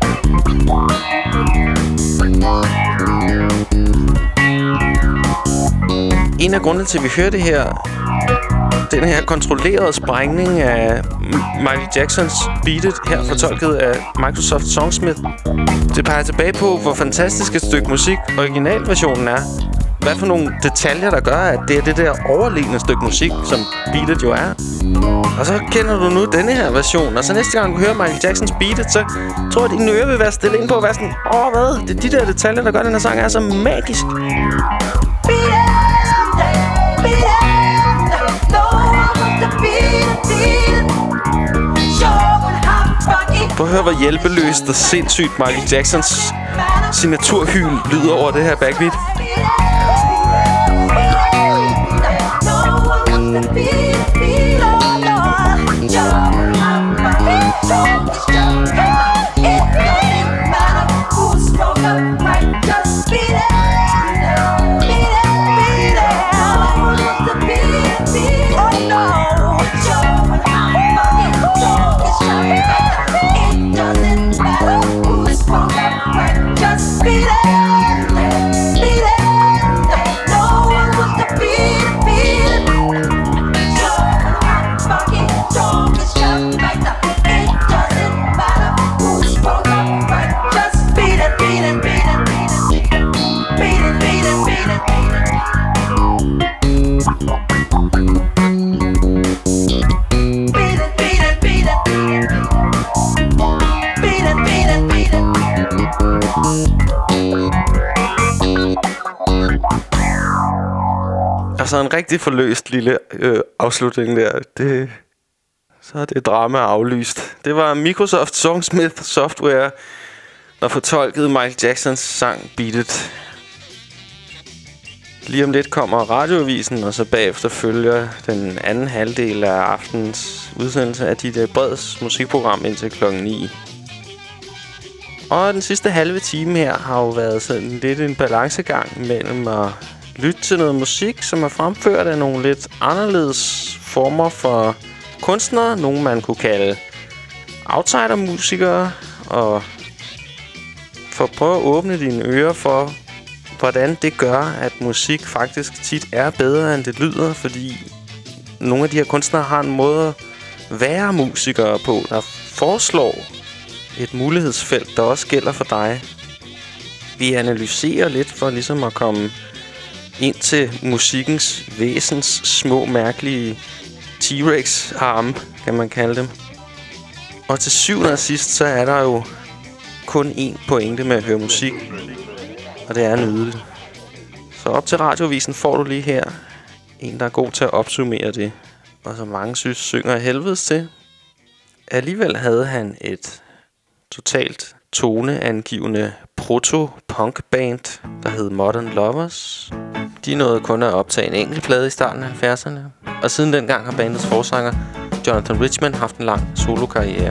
En af grundene til, at vi hører det her, den her kontrollerede sprængning af Michael Jacksons Beat It, her fortolket af Microsoft Songsmith, det peger tilbage på, hvor fantastisk et stykke musik originalversionen er. Hvad for nogle detaljer, der gør, at det er det der overlegne stykke musik, som Beat It jo er. Og så kender du nu denne her version, og så næste gang du hører Michael Jacksons Beat It, så tror jeg, at dine ører vil være stillet ind på at være sådan, åh, hvad? Det er de der detaljer, der gør, at den her sang er så magisk. Prøv at høre, hvor hjælpeløst og sindssygt Michael Jacksons signaturhyl lyder over det her backbeat. Just beat it, beat it. No one wants to beat it, beat it. Joe, fucking Joe, it's just like that. It doesn't matter who's wrong or right. Just beat it, beat it, beat it, beat it, beat it, beat it, beat it, beat it. Beat it, beat it, beat it, beat it, beat it, beat it. Altså en rigtig forløst lille øh, afslutning der. Det, så er det drama aflyst. Det var Microsoft Songsmith Software, der fortolkede Michael Jacksons sang Beat It. Lige om lidt kommer radioavisen, og så bagefter følger den anden halvdel af aftens udsendelse af D J Breds musikprogram indtil klokken ni. Og den sidste halve time her har jo været sådan lidt en balancegang mellem at lytte til noget musik, som er fremført af nogle lidt anderledes former for kunstnere. Nogle man kunne kalde outsider-musikere. Og for at prøve at åbne dine ører for, hvordan det gør, at musik faktisk tit er bedre, end det lyder. Fordi nogle af de her kunstnere har en måde at være musikere på, der foreslår et mulighedsfelt, der også gælder for dig. Vi analyserer lidt for ligesom at komme ind til musikkens væsens små, mærkelige T-Rex-arme, kan man kalde dem. Og til syvende og sidst, så er der jo kun én pointe med at høre musik, og det er at nyde det. Så op til radiovisen får du lige her en, der er god til at opsummere det, og som mange synes synger af helvedes til. Alligevel havde han et totalt toneangivende proto-punk-band, der hed Modern Lovers. De nåede kun at optage en enkelt plade i starten af halvfjerdserne, og siden dengang har bandets forsanger Jonathan Richman haft en lang solokarriere.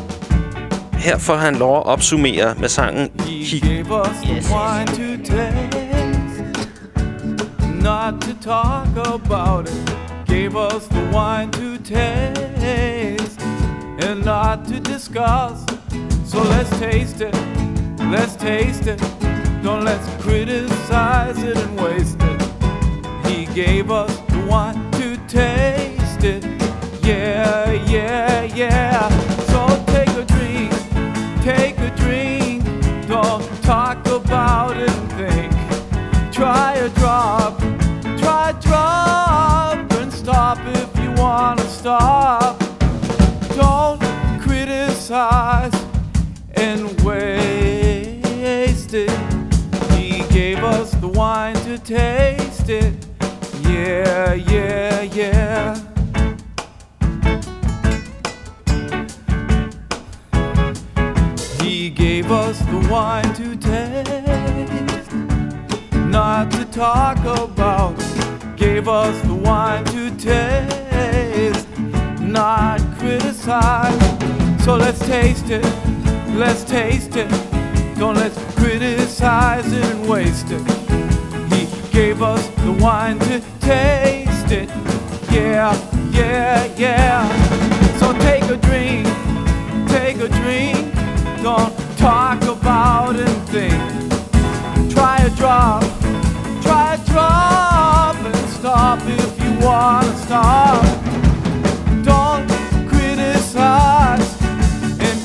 Her får han lov at opsummere med sangen He Gave Us The Wine To Taste, not to talk about it. Gave us the wine to taste, and not to discuss. So let's taste it, let's taste it. Don't let's criticize it and waste it. He gave us the wine to taste it. Yeah, yeah, yeah. So take a drink, take a drink. Don't talk about it and think. Try a drop, try a drop, and stop if you wanna stop. Don't criticize and waste it. He gave us the wine to taste it. Yeah, yeah, yeah. He gave us the wine to taste, not to talk about. Gave us the wine to taste, not criticize. So let's taste it, let's taste it. Don't let's criticize it and waste it. He gave us the wine to taste it. Yeah, yeah, yeah. So take a drink, take a drink. Don't talk about it and think. Try a drop, try a drop, and stop if you wanna stop. Don't criticize and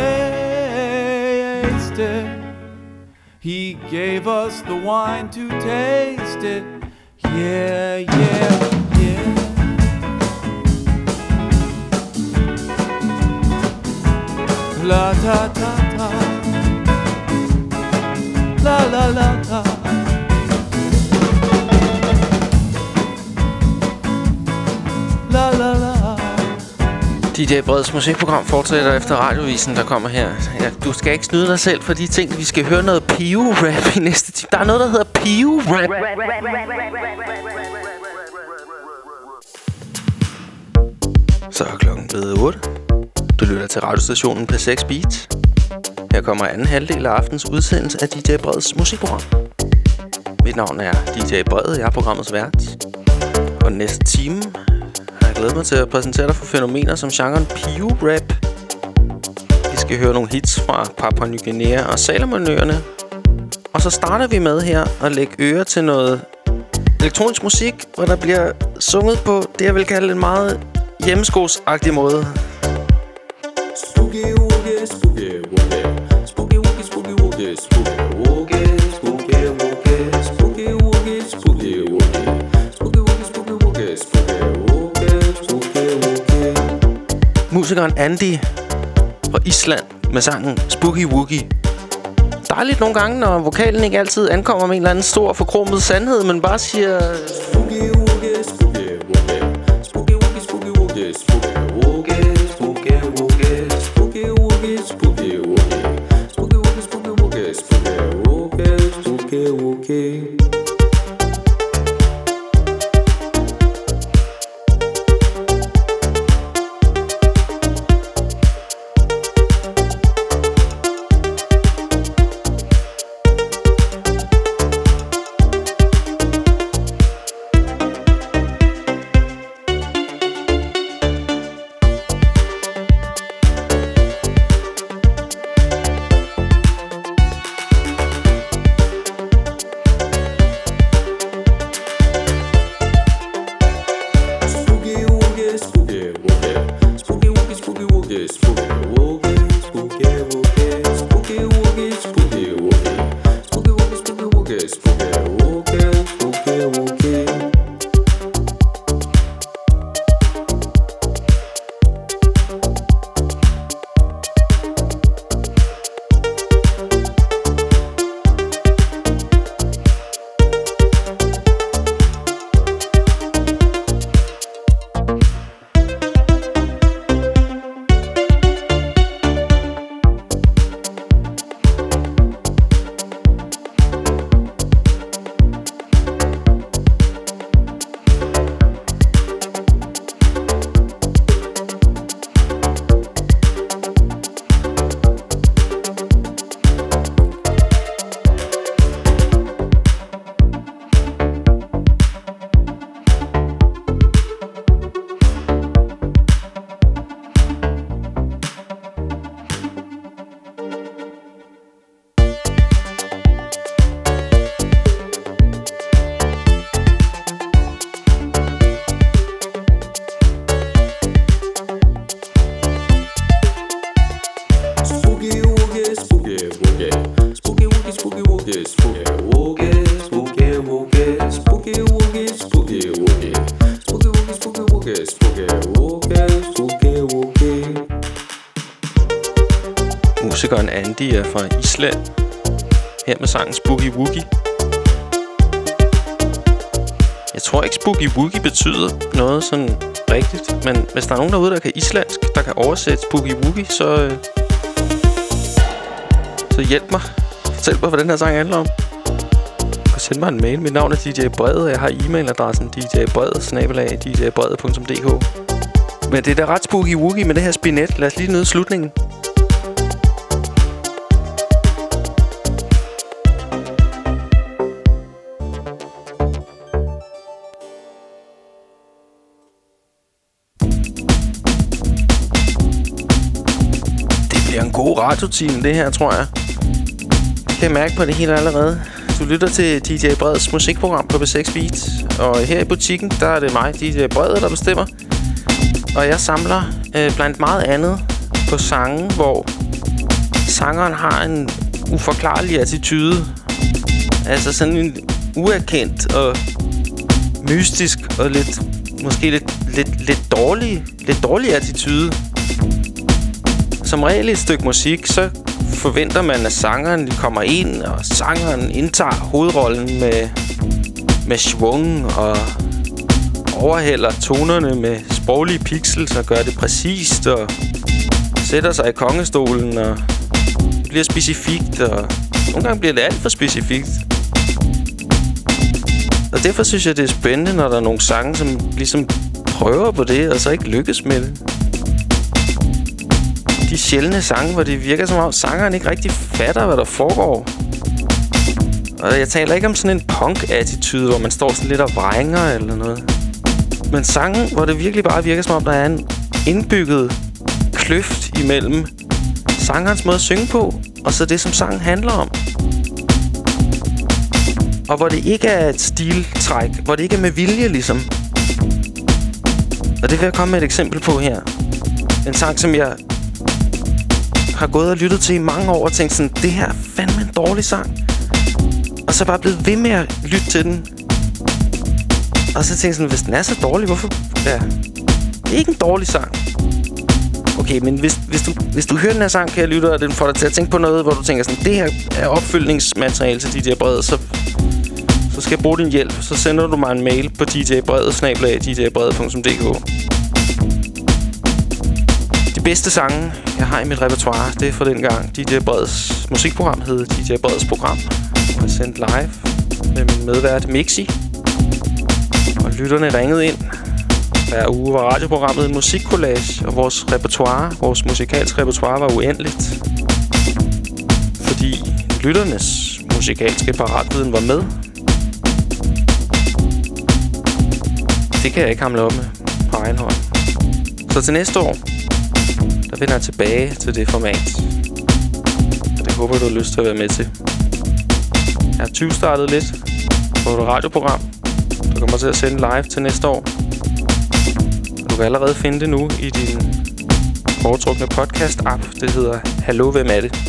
waste it. He gave us the wine to taste it. Yeah, yeah, yeah. La ta ta ta, la la la ta. La la la, D J Breds musikprogram fortsætter efter radiovisen, der kommer her. Ja, du skal ikke snyde dig selv for de ting. Vi skal høre noget Pio-rap i næste time. Der er noget, der hedder Pio-rap. Så er klokken blevet otte. Du lytter til radiostationen P seks Beats. Her kommer anden halvdel af aftens udsendelse af D J Breds musikprogram. Mit navn er D J Bred, jeg er programmets vært. Og den næste time har jeg glædet mig til at præsentere dig for fænomener som genren Pio-rap. Vi skal høre nogle hits fra Papua Ny Guinea og Salomonøerne. Og så starter vi med her at lægge øre til noget elektronisk musik, hvor der bliver sunget på det, jeg vil kalde en meget hjemmeskosagtig måde. Spooky woogie, spooky woogie, spooky woogie, spooky woogie, spooky woogie, spooky woogie, spooky woogie, spooky woogie, spooky woogie, spooky woogie, spooky woogie, spooky woogie. Musikeren Andy fra Island med sangen Spooky Woogie. Dejligt nogle gange, når vokalen ikke altid ankommer med en eller anden stor forkromet sandhed, men bare siger Spooky woogie, spooky woogie, spooky woogie, spooky woogie, spooky woogie, spooky woogie, spooky woogie, spooky woogie, spooky woogie, spooky woogie, spooky woogie, spooky woogie. Musikeren Andy er fra Island. Her med sangen Spooky Woogie. Jeg tror ikke Spooky Woogie betyder noget sådan rigtigt, men hvis der er nogen derude, der kan islandsk, der kan oversætte Spooky Woogie, så øh, så hjælp mig. Fortæl mig, hvad den her sang handler om. Du kan sende mig en mail. Mit navn er D J Bred, og jeg har e-mailadressen d j bred snabel-a d j bred punktum d k. Men det er da ret Spooky Woogie med det her spinet. Lad os lige nyde slutningen. God radiotime, det her, tror jeg. Jeg kan mærke på det hele allerede. Du lytter til D J Breds musikprogram på P seks Beats. Og her i butikken, der er det mig, D J Bred, der bestemmer. Og jeg samler øh, blandt meget andet på sange, hvor sangeren har en uforklarlig attitude. Altså sådan en uerkendt og mystisk og lidt, måske lidt, lidt, lidt dårlig, lidt dårlig attitude. Som regel i et stykke musik, så forventer man, at sangeren kommer ind, og sangeren indtager hovedrollen med, med schwung og overhælder tonerne med sproglige pixels og gør det præcist og sætter sig i kongestolen og bliver specifikt, og nogle gange bliver det alt for specifikt. Og derfor synes jeg, det er spændende, når der er nogle sange, som ligesom prøver på det, og så ikke lykkes med det. De sjældne sange, hvor det virker som om sangeren ikke rigtig fatter, hvad der foregår. Og jeg taler ikke om sådan en punk-attitude, hvor man står sådan lidt og vrænger eller noget. Men sange, hvor det virkelig bare virker som om, der er en indbygget kløft imellem sangerens måde at synge på, og så det, som sangen handler om. Og hvor det ikke er et stiltræk, hvor det ikke er med vilje, ligesom. Og det vil jeg komme med et eksempel på her. En sang, som jeg har gået og lyttet til i mange år og tænkt sådan, det her er fandme en dårlig sang. Og så bare blevet ved med at lytte til den. Og så tænkte jeg sådan, hvis den er så dårlig, hvorfor? Ja, det er ikke en dårlig sang. Okay, men hvis, hvis, du, hvis du hører den her sang, kan jeg lytte, og den får dig til at tænke på noget, hvor du tænker sådan, det her er opfyldningsmateriale til D J Brede, så, så skal jeg bruge din hjælp. Så sender du mig en mail på d j brede snabel-a d j brede punktum d k. De bedste sange, jeg har i mit repertoire, det er fra den gang D J Bredes musikprogram hed D J Bredes Program. Og jeg sendte live med min medvært Mixi. Og lytterne ringede ind. Hver uge var radioprogrammet en musikkollage, og vores repertoire, vores musikalske repertoire var uendeligt. Fordi lytternes musikalske paratviden var med. Det kan jeg ikke hamle op med på egen hånd. Så til næste år, der vender jeg tilbage til det format. Og det håber du har lyst til at være med til. Jeg har tyve-startet lidt på et radioprogram, der kommer til at sende live til næste år. Du kan allerede finde det nu i din foretrukne podcast-app. Det hedder Hallo, hvem er det?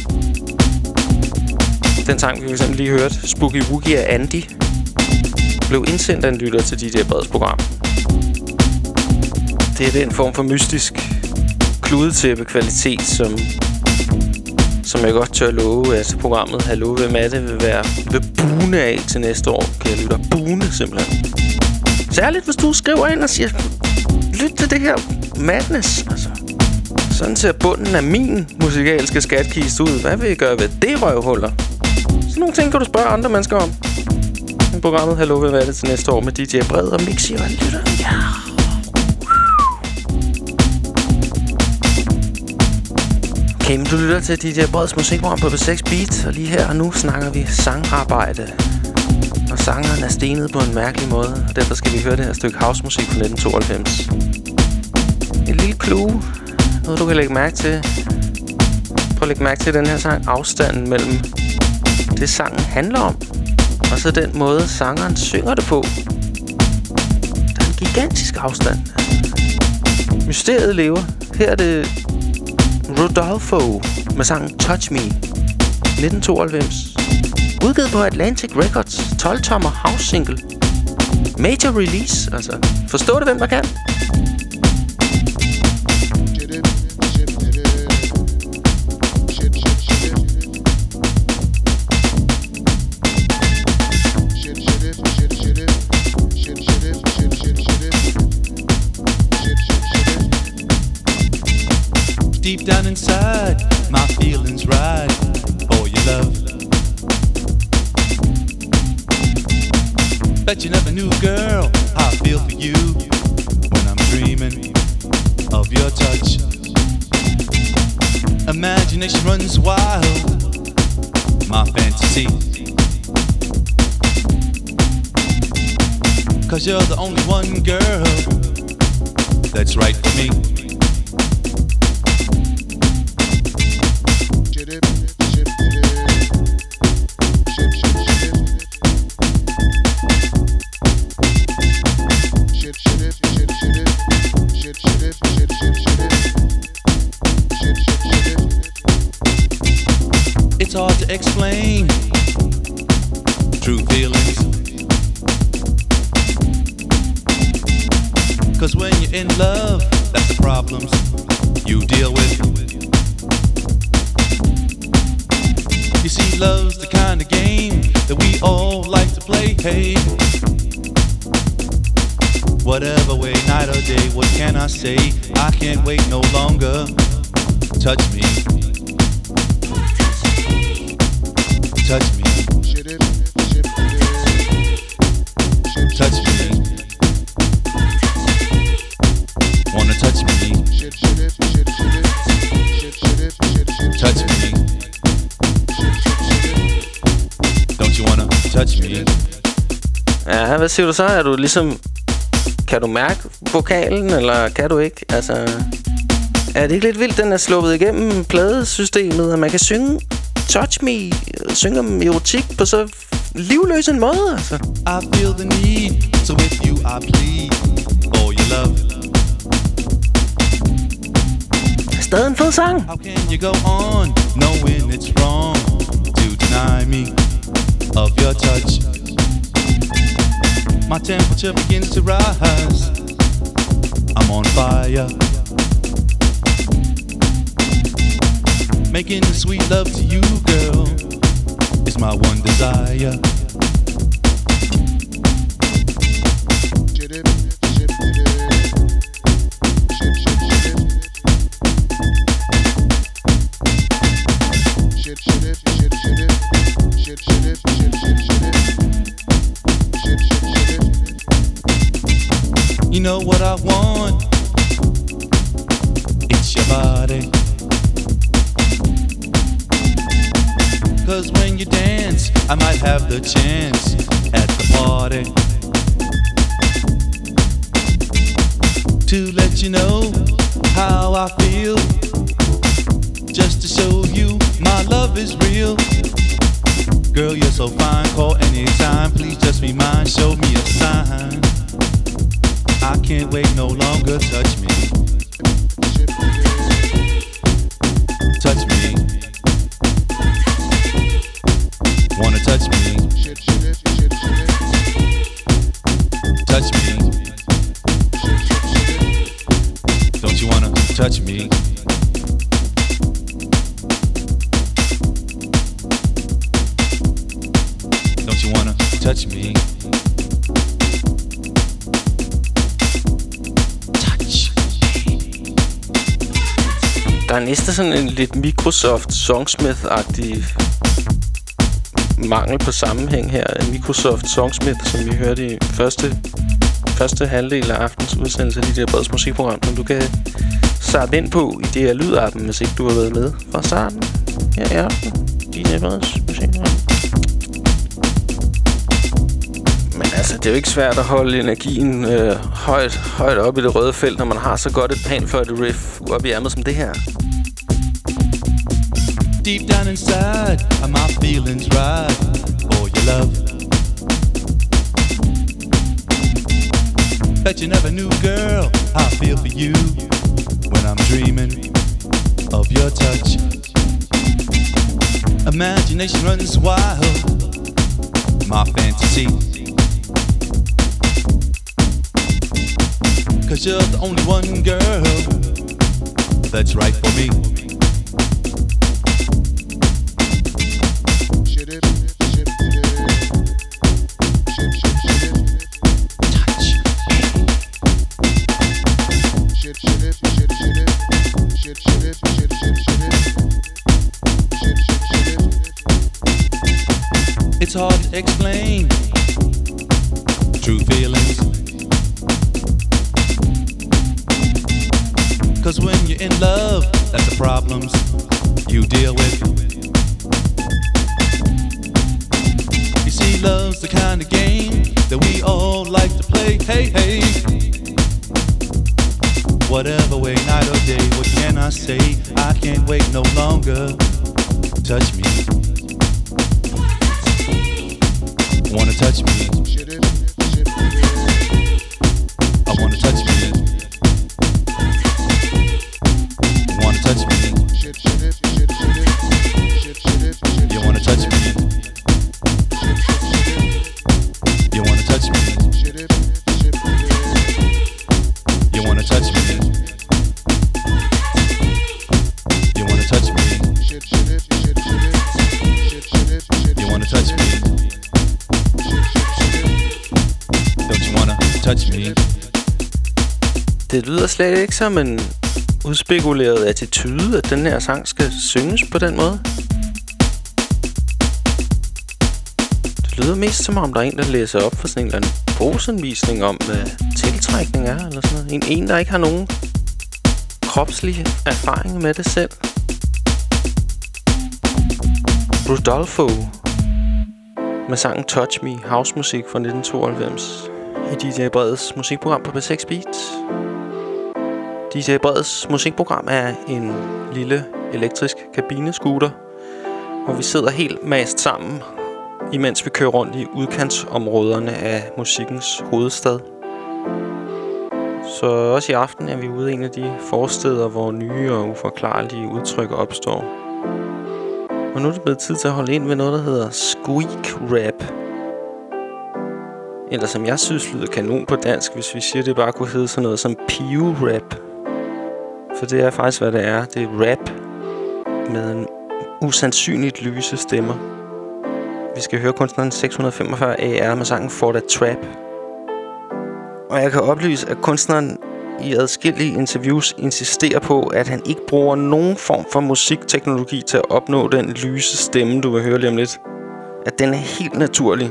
Den sang, vi for eksempel lige hørte, Spooky Woogie af Andy, blev indsendt af en lytter til D J Bredes program. Det er den form for mystisk kludetæppe-kvalitet, som, som jeg godt tør love, at programmet Hallo, hvem er det? Vil være ved bune af til næste år. Kan jeg lytte bune, simpelthen. Særligt, hvis du skriver ind og siger, lyt til det her madness, altså. Sådan ser bunden af min musikalske skatkiste ud. Hvad vil I gøre ved det, røvhuller? Sådan nogle ting kan du spørge andre mennesker om. I programmet Hallo, hvem er det til næste år med D J Brede og Mixi og lytter. Ja. Okay, men du lytter til D J Bredes musikprogram på P seks Beat, og lige her og nu snakker vi sangarbejde. Og sangeren er stenet på en mærkelig måde, og derfor skal vi høre det her stykke housemusik fra nitten tooghalvfems. Et lille clue, noget du kan lægge mærke til. Prøv at lægge mærke til den her sang, afstanden mellem det sangen handler om, og så den måde sangeren synger det på. Der er en gigantisk afstand. Mysteriet lever. Her er det Rodolfo med sangen Touch Me, nitten tooghalvfems. Udgivet på Atlantic Records, tolv-tommer house single. Major release, altså. Forstå det, hvem der kan. Deep down inside, my feelings right for your love. Bet you never knew, girl, how I feel for you when I'm dreaming of your touch. Imagination runs wild, my fantasy. Cause you're the only one, girl, that's right for me. It's hard to explain true feelings, cause when you're in love, that's the problems you deal with. You see, love's the kind of game that we all like to play. Hey, Whatever way, night or day, what can I say? I can't wait no longer. Touch me. Touch me. Touch me. Wanna touch me? Touch me. Don't you wanna touch me? Ja, hvad siger du så? Er du ligesom... Kan du mærke vokalen, eller kan du ikke? Altså... Er det ikke lidt vildt, den er sluppet igennem pladesystemet, at man kan synge Touch Me, synge om erotik på så livløs en måde, altså? I feel the need, so with you I plead for your love. Stadig en fed sang. How can you go on, knowing it's wrong to deny me of your touch? My temperature begins to rise. I'm on fire. Making sweet love to you, girl, is my one desire. You know what I want? It's your body. Cause when you dance, I might have the chance at the party to let you know how I feel, just to show you my love is real. Girl, you're so fine, call anytime. Please just be mine, show me a sign. I can't wait no longer, touch me. Touch me. Wanna touch me? Touch me. Don't you wanna touch me? Don't you wanna touch me? Der er næsten sådan en lidt Microsoft Songsmith-agtig mangel på sammenhæng her. Microsoft Songsmith, som vi hørte i første, første halvdel af aftens udsendelse af de der Breds musikprogram, som du kan sarte ind på i D R Lyd-appen, hvis ikke du har været med fra starten her i aften. D J Breds musikprogram. Men altså, det er jo ikke svært at holde energien øh, højt, højt op i det røde felt, når man har så godt et panfløjte riff op i ærmet som det her. Deep down inside, are my feelings right for your love? Bet you never knew, girl, how I feel for you when I'm dreaming of your touch. Imagination runs wild, my fantasy. Cause you're the only one, girl, that's right for me. It's hard to explain true feelings, cause when you're in love, that's the problems you deal with. You see, love's the kind of game that we all like to play. Hey, hey. Whatever way, night or day, what can I say? I can't wait no longer. Touch me. Wanna touch me? I wanna touch me. Wanna touch me? You wanna touch me? You wanna touch me? You wanna touch me? You wanna touch me? You wanna touch me? Det lyder slet ikke som en udspekuleret attitude, at den her sang skal synges på den måde. Det lyder mest som om, der er en, der læser op for sådan en eller anden brugsanvisning om, hvad tiltrækning er, eller sådan noget. En, en der ikke har nogen kropslige erfaring med det selv. Rodolfo med sangen Touch Me, housemusik fra nitten tooghalvfems i D J Breds musikprogram på P seks Beats. D J Breds musikprogram er en lille elektrisk kabinescooter, hvor vi sidder helt mast sammen, imens vi kører rundt i udkantsområderne af musikkens hovedstad. Så også i aften er vi ude i en af de forsteder, hvor nye og uforklarlige udtryk opstår. Og nu er det blevet tid til at holde ind ved noget, der hedder squeak rap. Eller som jeg synes lyder kanon på dansk, hvis vi siger, det bare kunne hedde sådan noget som pew rap. For det er faktisk, hvad det er. Det er rap med en usandsynligt lyse stemmer. Vi skal høre kunstneren seks hundrede femogfyrre A R med sangen For That Trap. Og jeg kan oplyse, at kunstneren i adskillige interviews insisterer på, at han ikke bruger nogen form for musikteknologi til at opnå den lyse stemme, du vil høre lige om lidt. At den er helt naturlig.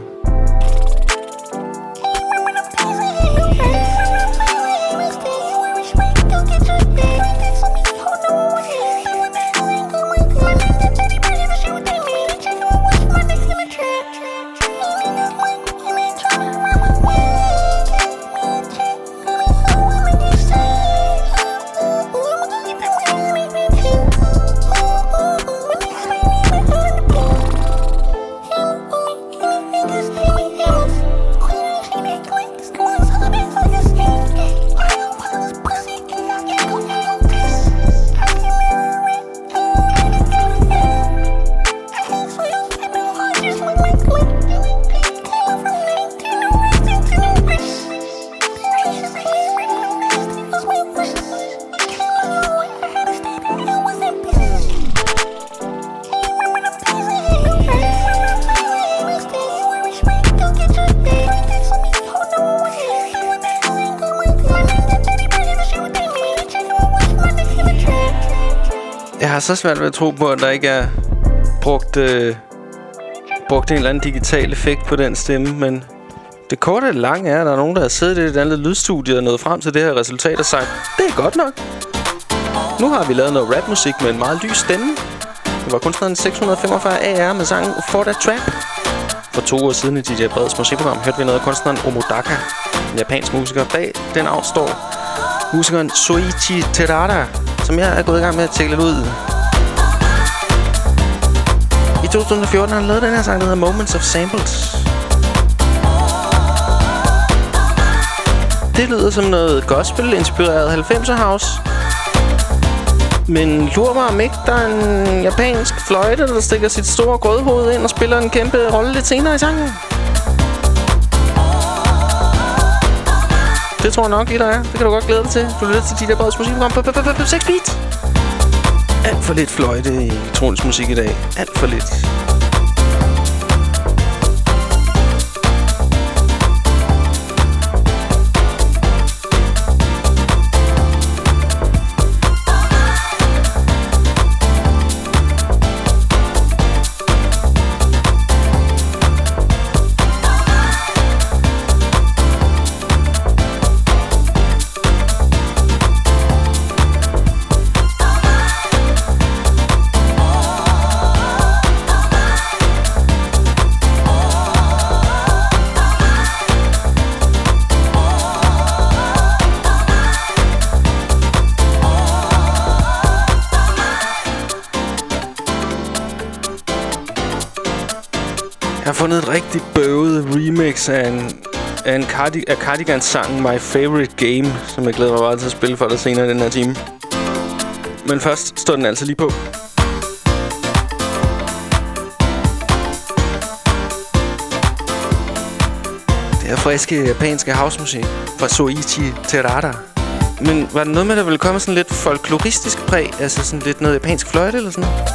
Jeg har så svært ved at tro på, at der ikke er brugt, øh, brugt en eller anden digital effekt på den stemme, men det korte og lange er, at der er nogen, der har siddet i et andet lydstudie og nået frem til det her resultat og sagt, det er godt nok. Nu har vi lavet noget rapmusik med en meget lys stemme. Det var kunstneren seks hundrede femogfyrre A R med sangen For That Trap. For to år siden i D J Breds musikprogram hørte vi noget af kunstneren Omodaka, en japansk musiker. Bag den afstår musikeren Soichi Terada, som jeg er gået i gang med at tælle ud. I to tusind og fjorten har han lavet den her sang, der hedder Moments of Samples. Det lyder som noget gospel-inspireret halvfemser house. Men lurer mig om ikke, der er en japansk fløjte, der stikker sit store grødhoved ind og spiller en kæmpe rolle lidt senere i sangen. Det tror jeg nok lige, der er. Det kan du godt glæde dig til. Du lytter til D J Breds musikprogram på P seks Beat. Alt for lidt fløjte i elektronisk musik i dag. Alt for lidt. Jeg har fundet et rigtig bøvet remix af en, af en Cardi- af Cardigans sang My Favorite Game, som jeg glæder mig meget til at spille for dig senere i den her time. Men først står den altså lige på. Det er friske japanske housemusik fra Soichi Terada. Men var det noget med, der ville komme sådan lidt folkloristisk præg? Altså sådan lidt noget japansk fløjte eller sådan noget?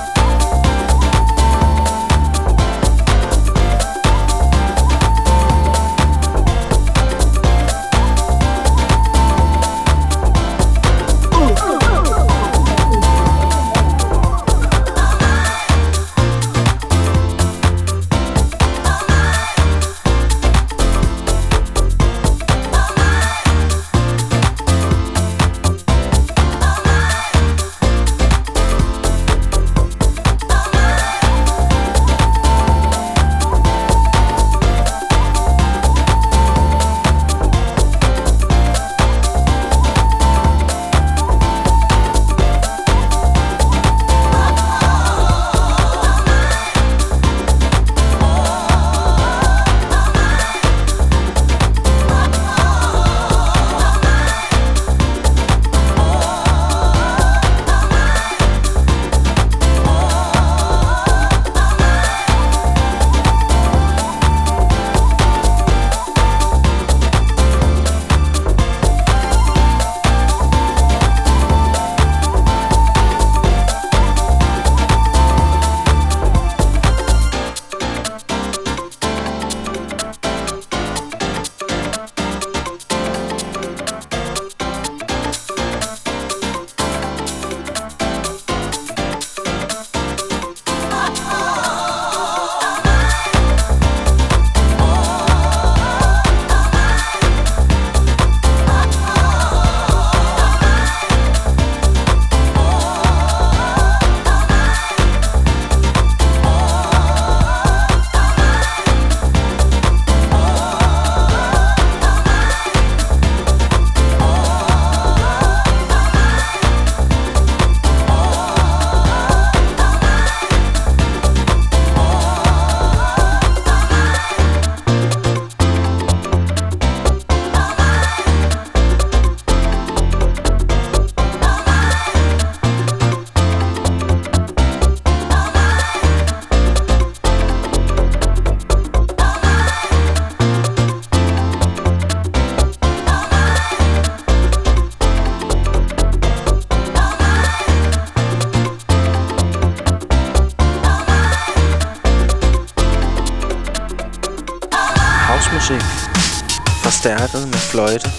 forstærket med fløjte.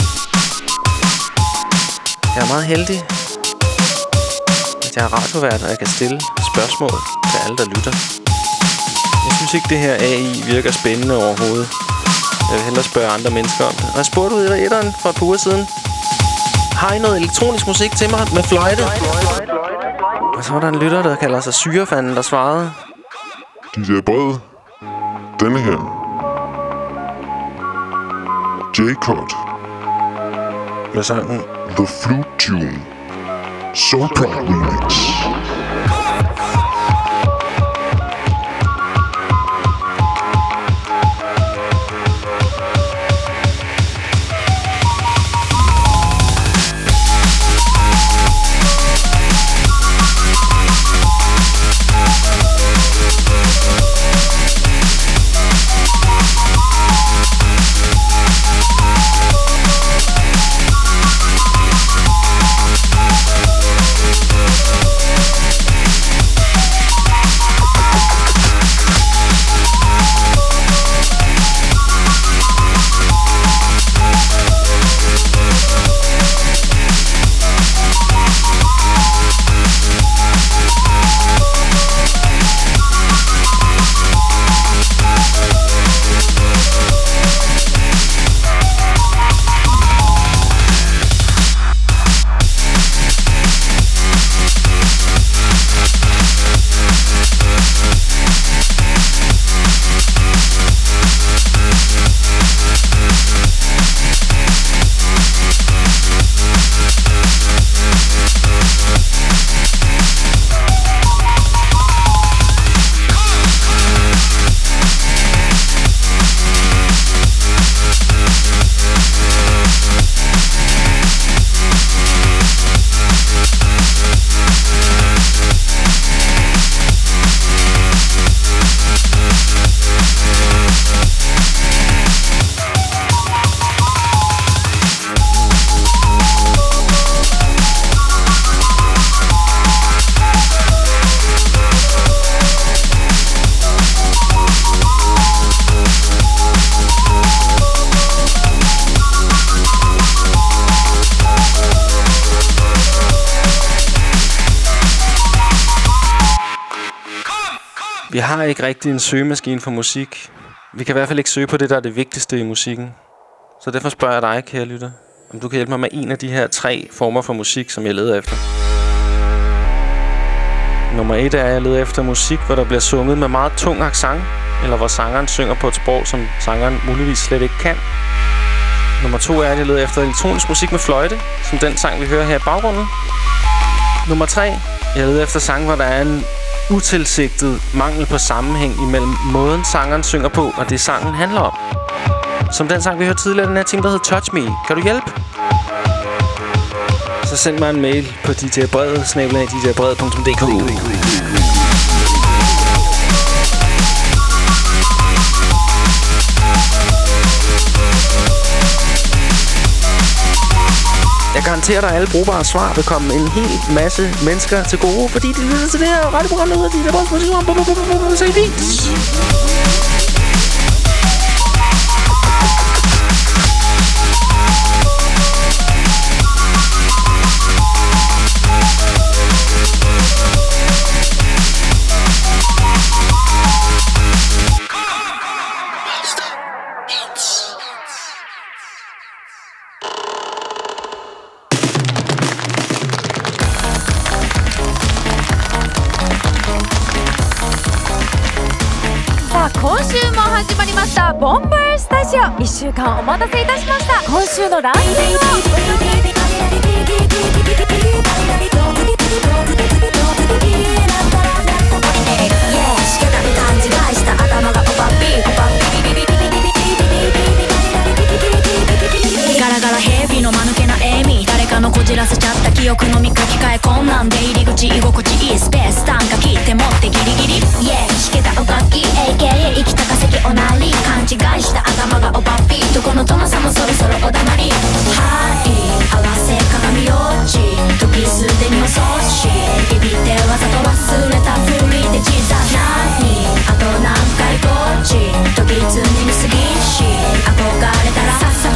Jeg er meget heldig, at jeg er radiovært, og jeg kan stille spørgsmål til alle, der lytter. Jeg synes ikke, det her A I virker spændende overhovedet. Jeg vil hellere spørge andre mennesker om det. Og jeg spurgte ud i etteren for et par uger siden. Har I noget elektronisk musik til mig med fløjte? Og så var der en lytter, der kalder sig Syrefanden, der svarede. D J Brede. Denne her. J-Cut. Med sangen The Flute Tune. Soul Pride Remix. Vi har ikke rigtig en søgemaskine for musik. Vi kan i hvert fald ikke søge på det, der er det vigtigste i musikken. Så derfor spørger jeg dig, kære lytter, om du kan hjælpe mig med en af de her tre former for musik, som jeg leder efter. Nummer et er, at jeg leder efter musik, hvor der bliver sunget med meget tung accent, eller hvor sangeren synger på et sprog, som sangeren muligvis slet ikke kan. Nummer to er, at jeg leder efter elektronisk musik med fløjte, som den sang, vi hører her i baggrunden. Nummer tre, jeg leder efter sange, hvor der er en utilsigtet mangel på sammenhæng imellem måden, sangeren synger på, og det sangen handler om. Som den sang, vi hørte tidligere, den her ting, der hedder Touch Me. Kan du hjælpe? Så send mig en mail på d j brede snabel-a d j brede punktum d k. Jeg garanterer dig, at alle brugbare svar vil komme en hel masse mennesker til gode, fordi de lytter til det her radioprogram, der hedder D J Bredes Musikprogram. Så er det fint. ボンバースタジオいっしゅうかんお待たせいたしました。今週のランキングをしけた勘違いした頭がおばっぴーガラガラヘビの間抜けな笑み、誰かのこじらせちゃった記憶のみ書き換え困難で入り口居心地いいスペース単価切って持ってギリギリ、yeah、しけたお楽器 エーケーエー 生きた化石おなり勘違いした頭がおばっぴーどこの殿様そろそろおだまりはい合わせ鏡落ち時すでに遅しビビってわざと忘れたふりで小さ何あと何回こっち時常に過ぎし憧れたらさっさ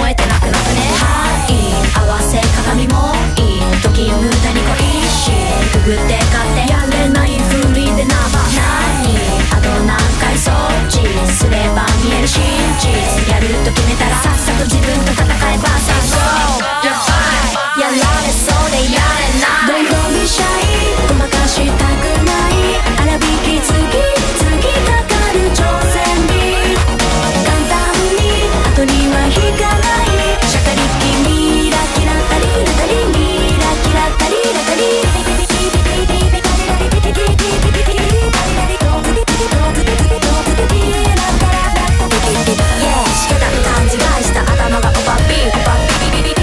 えてなくなったね。はい合わせ鏡もいい時無駄に恋しいくぐって勝手やれないふりでなば何あと何回そっちすれば見える真実やると決めたらさっさと自分と戦えばさそうやられそうでやれないどんどんシャイごまかしたくない荒引き次次かかる挑戦に簡単に後には引かないシャカリキミラキラタリラタリミラキラタリラタリしけた勘違いした頭がオバビーオバビー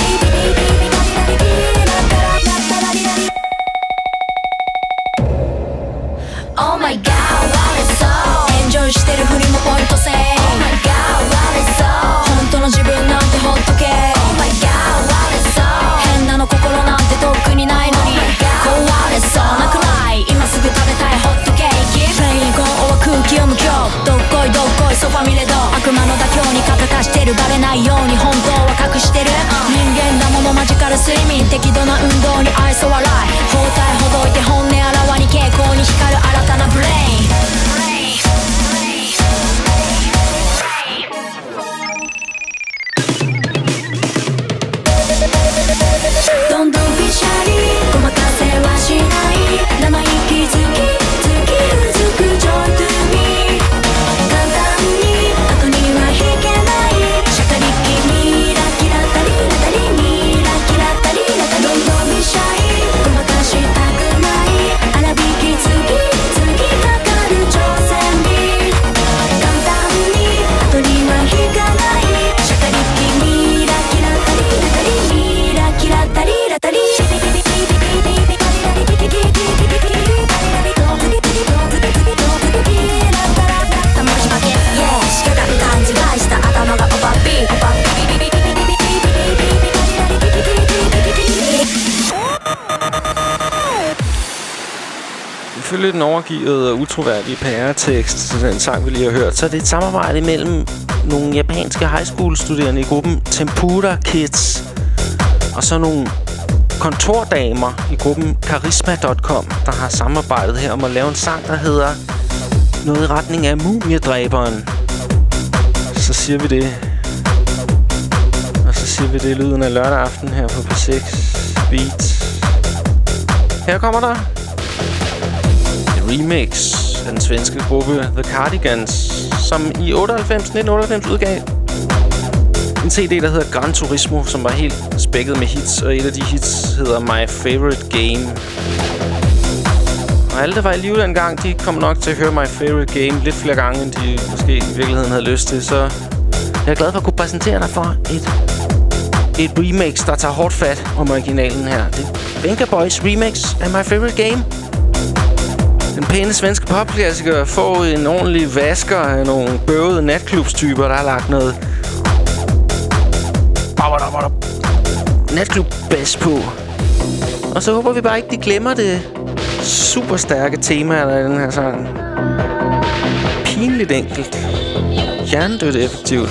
Oh my god, what is so エンジョイしてるふりもポイント制 Oh my god, what is so 本当の自分なんてほっとけ Oh my god, what is so 変なの心なんてとっくにないのに壊れそうなくらい今すぐ食べたいホットケーキプレインコーンは空気を無強どっこいどっこいソファミレド悪魔の妥協に肩貸してるバレないように本当は隠してる人間だものマジカル睡眠適度な運動に愛想笑い包帯ほどいて本音あらわに傾向に光る新たなブレインどんどんピシャリごまかせはしない生意気好き突きうずくジョイトゥーミー簡単に後には引けないシャカリキミラキラタリラタリミラキラタリラタリどんどんピシャリごまかしたくない荒引き次次かかる挑戦に簡単に後には引かないシャカリキミラキラタリラタリミラキラタリラタリしけた勘違いした頭がオバビーオバビ Ifølge den overgivede og utroværdige pæretekst til den sang, vi lige har hørt, så er det et samarbejde mellem nogle japanske high school studerende i gruppen Tempura Kids og så nogle kontordamer i gruppen Charisma punktum com, der har samarbejdet her om at lave en sang, der hedder noget i retning af Mumiedræberen. Så siger vi det. Og så siger vi det i lyden af lørdag aften her på P seks Beat. Her kommer der et remix af den svenske gruppe The Cardigans, som i otteoghalvfems, nitten otteoghalvfems udgav en C D, der hedder Gran Turismo, som var helt spækket med hits, og et af de hits hedder My Favorite Game. Og alle, der var i live dengang, de kom nok til at høre My Favorite Game lidt flere gange, end de måske i virkeligheden havde lyst til. Så jeg er glad for at kunne præsentere dig for et, et remix, der tager hårdt fat om originalen her. Det er Venga Boys remix af My Favorite Game. Den pæne svenske popklassiker får en ordentlig vasker af nogle bøvede natklubstyper, der har lagt noget natklub-bass på. Og så håber vi bare ikke, de glemmer det super stærke tema, der er i den her sang. Pinligt enkelt. Hjernedødt effektivt.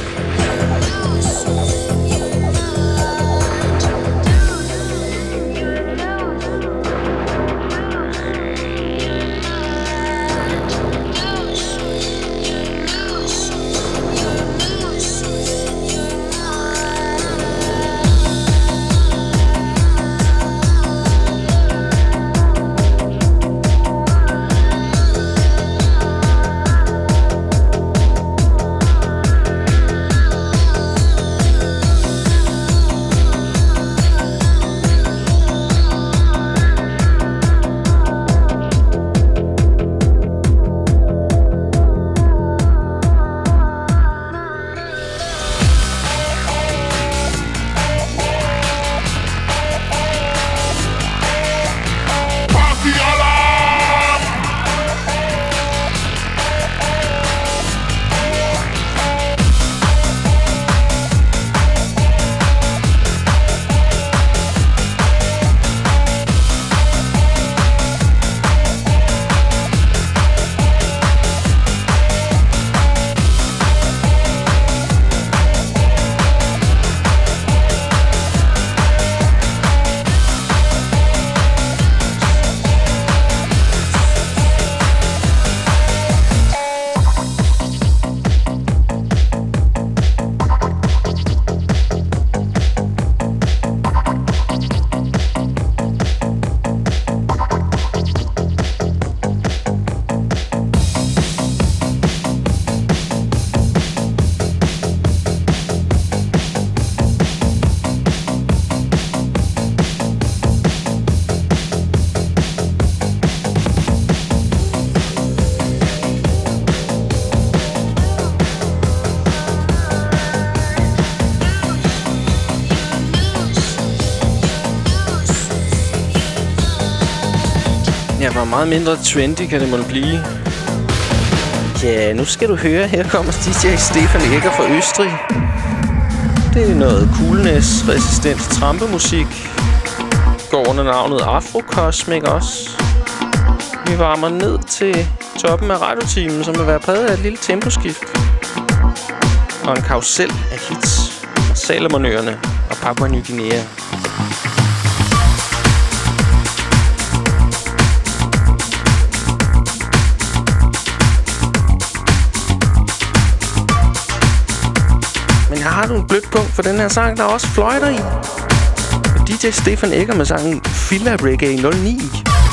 Ja, hvor meget mindre trendy kan det måtte blive. Ja, nu skal du høre. Her kommer D J Stefan Egger fra Østrig. Det er noget coolness-resistent trampemusik. Går under navnet Afrocosmic også. Vi varmer ned til toppen af radiotimen, som vil være præget af et lille temposkift. Og en karusel af hits fra Salomonøerne og Papua Ny Guinea. Men jeg har du en blødt punkt for den her sang, der er også fløjter i. Og D J Stefan Egger med sangen Fila Reggae nul ni.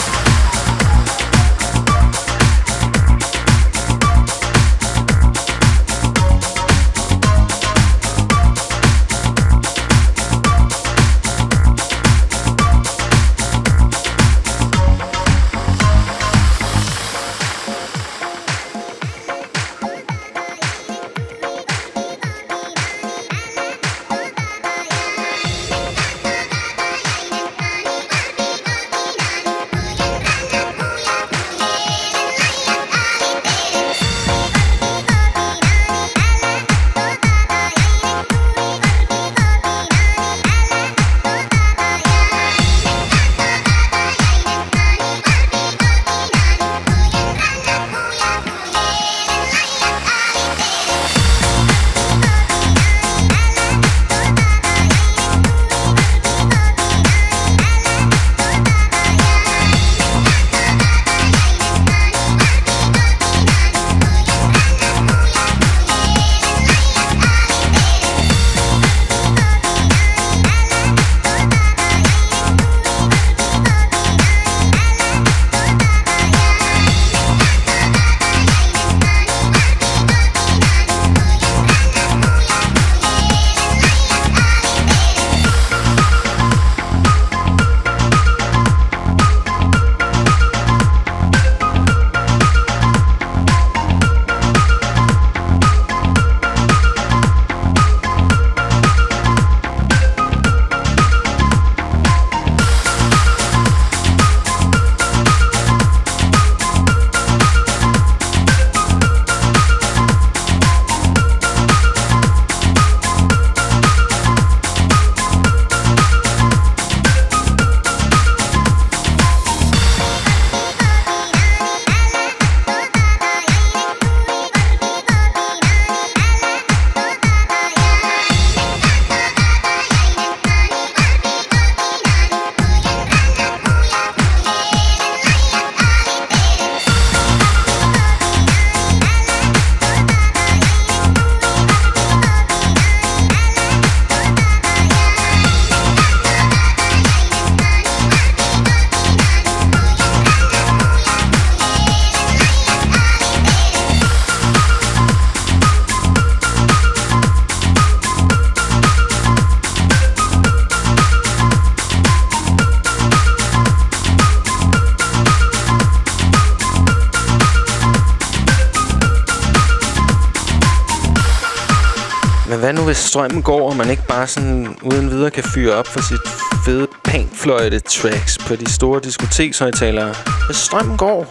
Men hvad nu, hvis strømmen går, og man ikke bare sådan uden videre kan fyre op for sit fede panfløjte-tracks på de store diskotekshøjtalere? Hvis strømmen går...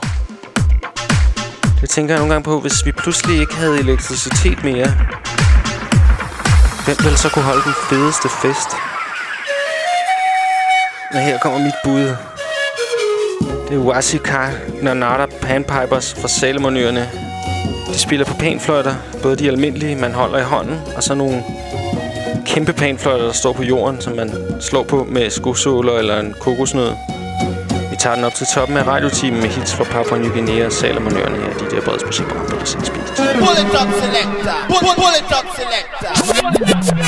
Det tænker jeg nogle gange på, hvis vi pludselig ikke havde elektricitet mere. Hvem vil så kunne holde den fedeste fest? Og her kommer mit bud. Det er Wasika Nanada Panpipers fra Salomonøerne. De spiller på panfløjter, både de almindelige, man holder i hånden, og så nogle kæmpe panfløjter, der står på jorden, som man slår på med skosåler eller en kokosnød. Vi tager den op til toppen af radiotimen med hits fra Papua Ny Guinea og Salomonøerne her, de der breds musikprogram på P seks Beat. Pull it up, selector. Pull, pull it up, selector.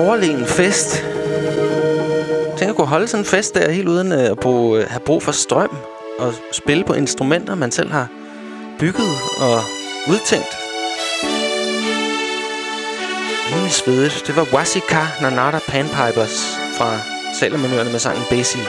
overlegen fest. Tænk at kunne holde sådan en fest der helt uden at bruge, have brug for strøm og spille på instrumenter, man selv har bygget og udtænkt. Rimelig svedigt. Det var Wasika Nanada Panpipers fra Salomonøerne med sangen Basie.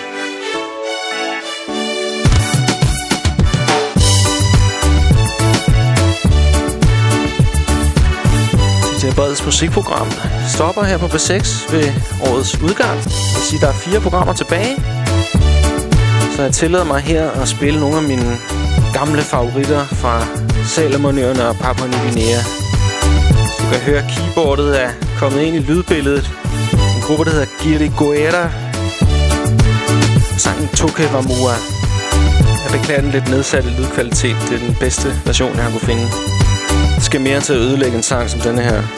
D J Breds musikprogram stopper her på B seks ved årets udgang. Jeg vil sige, der er fire programmer tilbage. Så jeg tillader mig her at spille nogle af mine gamle favoritter fra Salomonøerne og Papua Ny Guinea. Du kan høre, keyboardet er kommet ind i lydbilledet. En gruppe, der hedder Giriguera. Sangen Toke Vamua. Jeg beklager den lidt nedsatte lydkvalitet. Det er den bedste version, jeg har kunne finde. Det skal mere til at ødelægge en sang som denne her.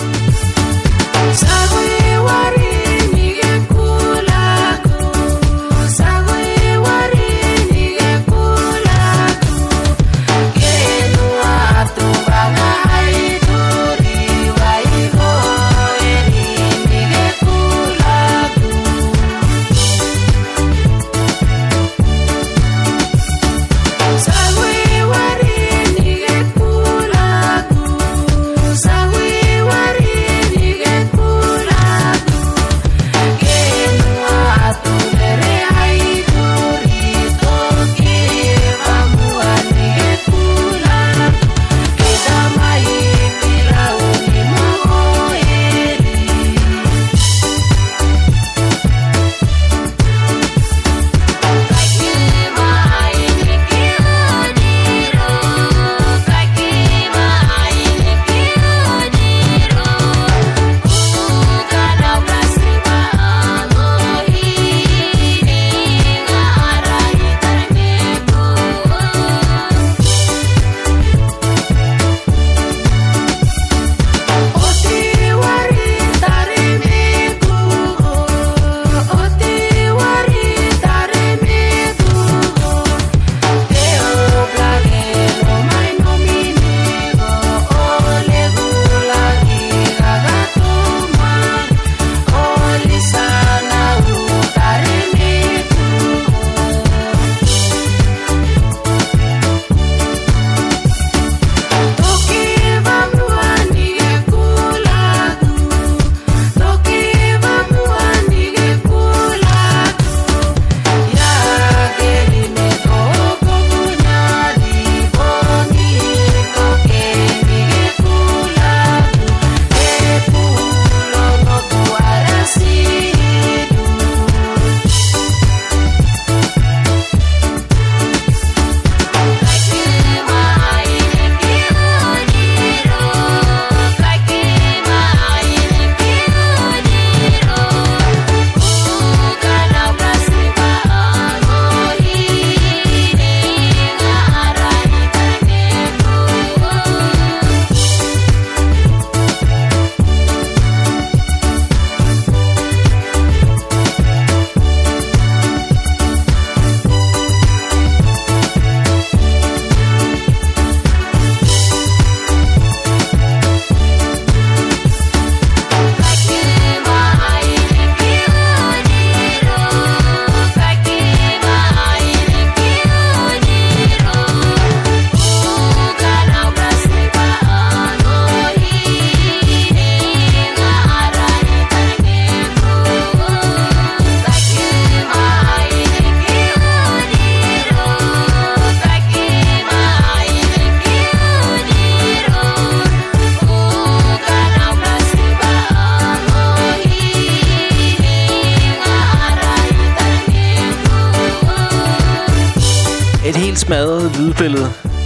Smadret lydbillede.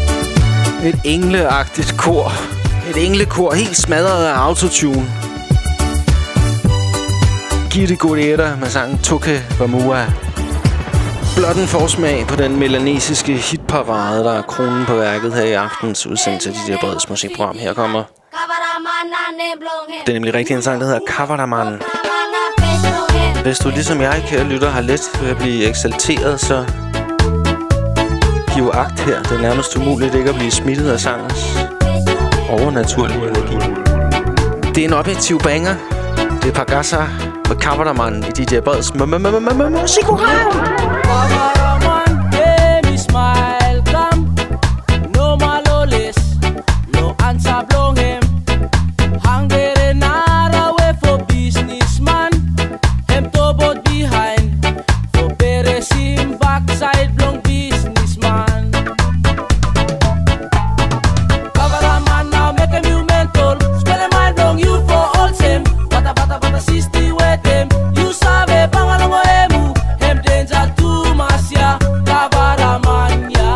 Et engleagtigt kor. Et englekor helt smadret af autotune. Giriguera med sangen Toke Vamua. Blot en forsmag på den melanesiske hitparade, der er kronen på værket her i aftens udsendelse af D J Breds musikprogram. Her kommer. Det er nemlig rigtig en sang, der hedder Kavaraman. Hvis du ligesom jeg, kære lytter, har let ved at blive eksalteret, så giv agt her. Det er nærmest umuligt ikke at blive smittet af sangens overnaturlige energi. Det er en objektiv banger. Det er Pagasa med Cameraman i D J Breds musikprogram. Cameraman, give me smile, come. No maloles, no answer blong him. Hang there not away for businessman. Him to both behind for better sim backside blong businessman. Cameraman now make him you mental. Spell him mind blong you for all same. Bata bata bata sisti with him. You sabe pangalongo emu. Him danger too much ya. Cameraman ya.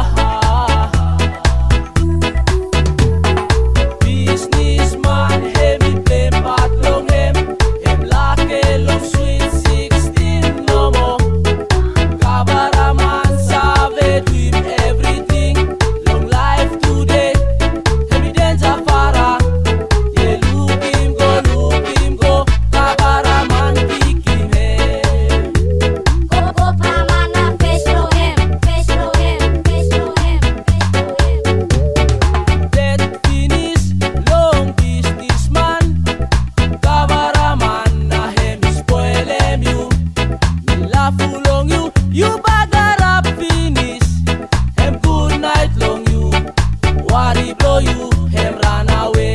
Businessman heavy play part long him. Him like love sweet sixteen no more. Cameraman sabe do him everything. Long life today. Him danger fara. Yeah, look him go, look him go. Cameraman pick him head. Go, go, Pramana, face to him, face to him, face to him, face to him. Dead finish, long businessman. Cameraman na him spoil him you. Me laugh long you, you bagger up finish. Him good night long you, worry blow you, him run away.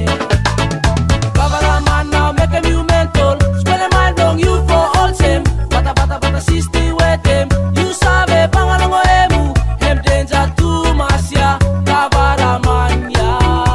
Cameraman now make him you mental. Spell him mind long you for all same. Bata bata bata sisti with him. You sabe pangalongo emu. Him danger too much ya. Cameraman ya.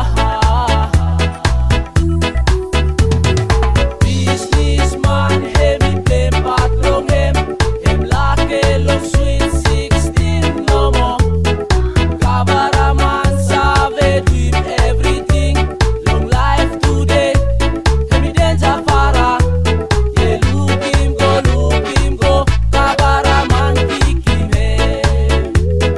Businessman heavy play part long him. Him like love sweet sixteen no more. Cameraman sabe do him everything. Long life today. Him danger fara. Yeah, look him go, look him go. Cameraman pick him head.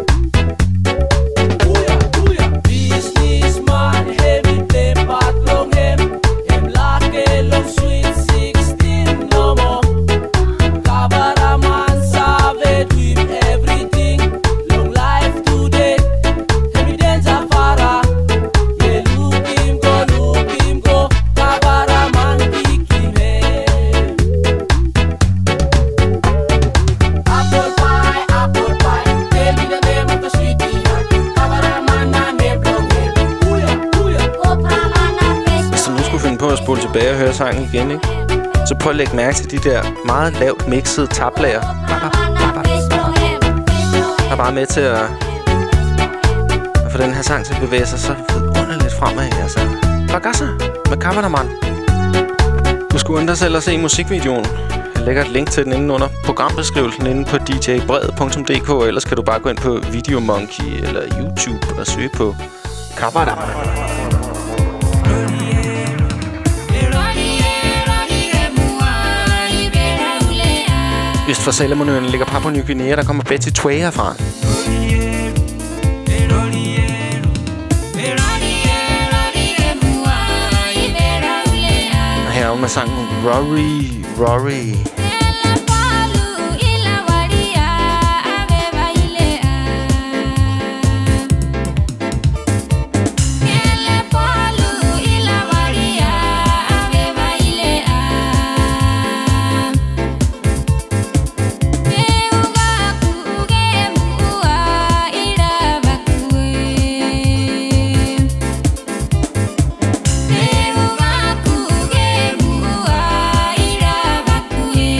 Businessman heavy play part long him. Him like love sweet sixteen no more. Cameraman sabe do him everything. Long life today. Him danger fara. Yeah, look him go, look him go. Cameraman pick him head. Apple pie, apple pie. Tell me the name of the sweetie heart. Cameraman na name blong him. Uya, uya. Go, Pramana, face Hvis du nu skulle finde på at spole tilbage og høre sangen igen, ikke? Så prøv at lægge mærke til de der meget lavt mixede taplager. Der er bare med til at, at få den her sang til at bevæge sig så vidunderligt fremad. Altså, bagasser med Cameraman. Du skulle undre selv at se musikvideoen. Jeg lægger et link til den inde under programbeskrivelsen inde på d j bred punktum d k. Ellers kan du bare gå ind på Videomonkey eller YouTube og søge på Cameraman. Øst for Salomonøen ligger Papua Ny Guinea. Der kommer Betty Twea fra. Og her er hun med sangen Rory, Rory. Bakue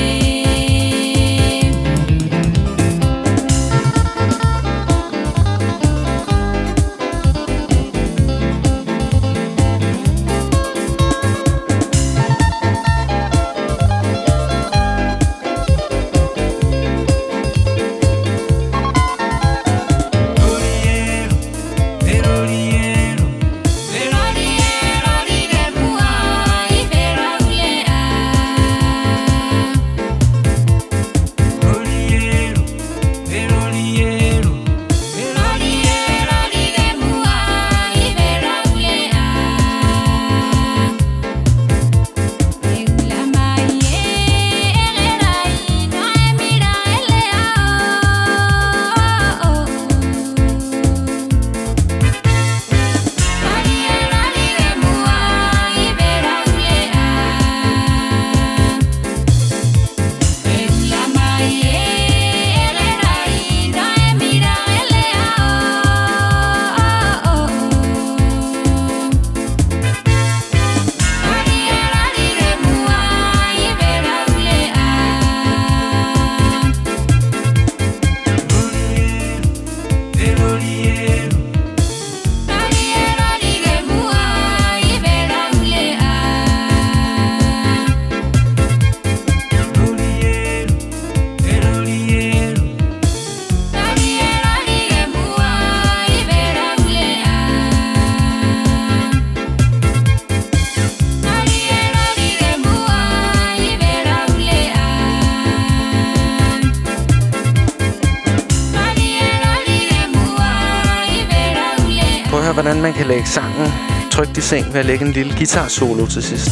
hvordan man kan lægge sangen trygt i seng ved at lægge en lille guitar solo til sidst.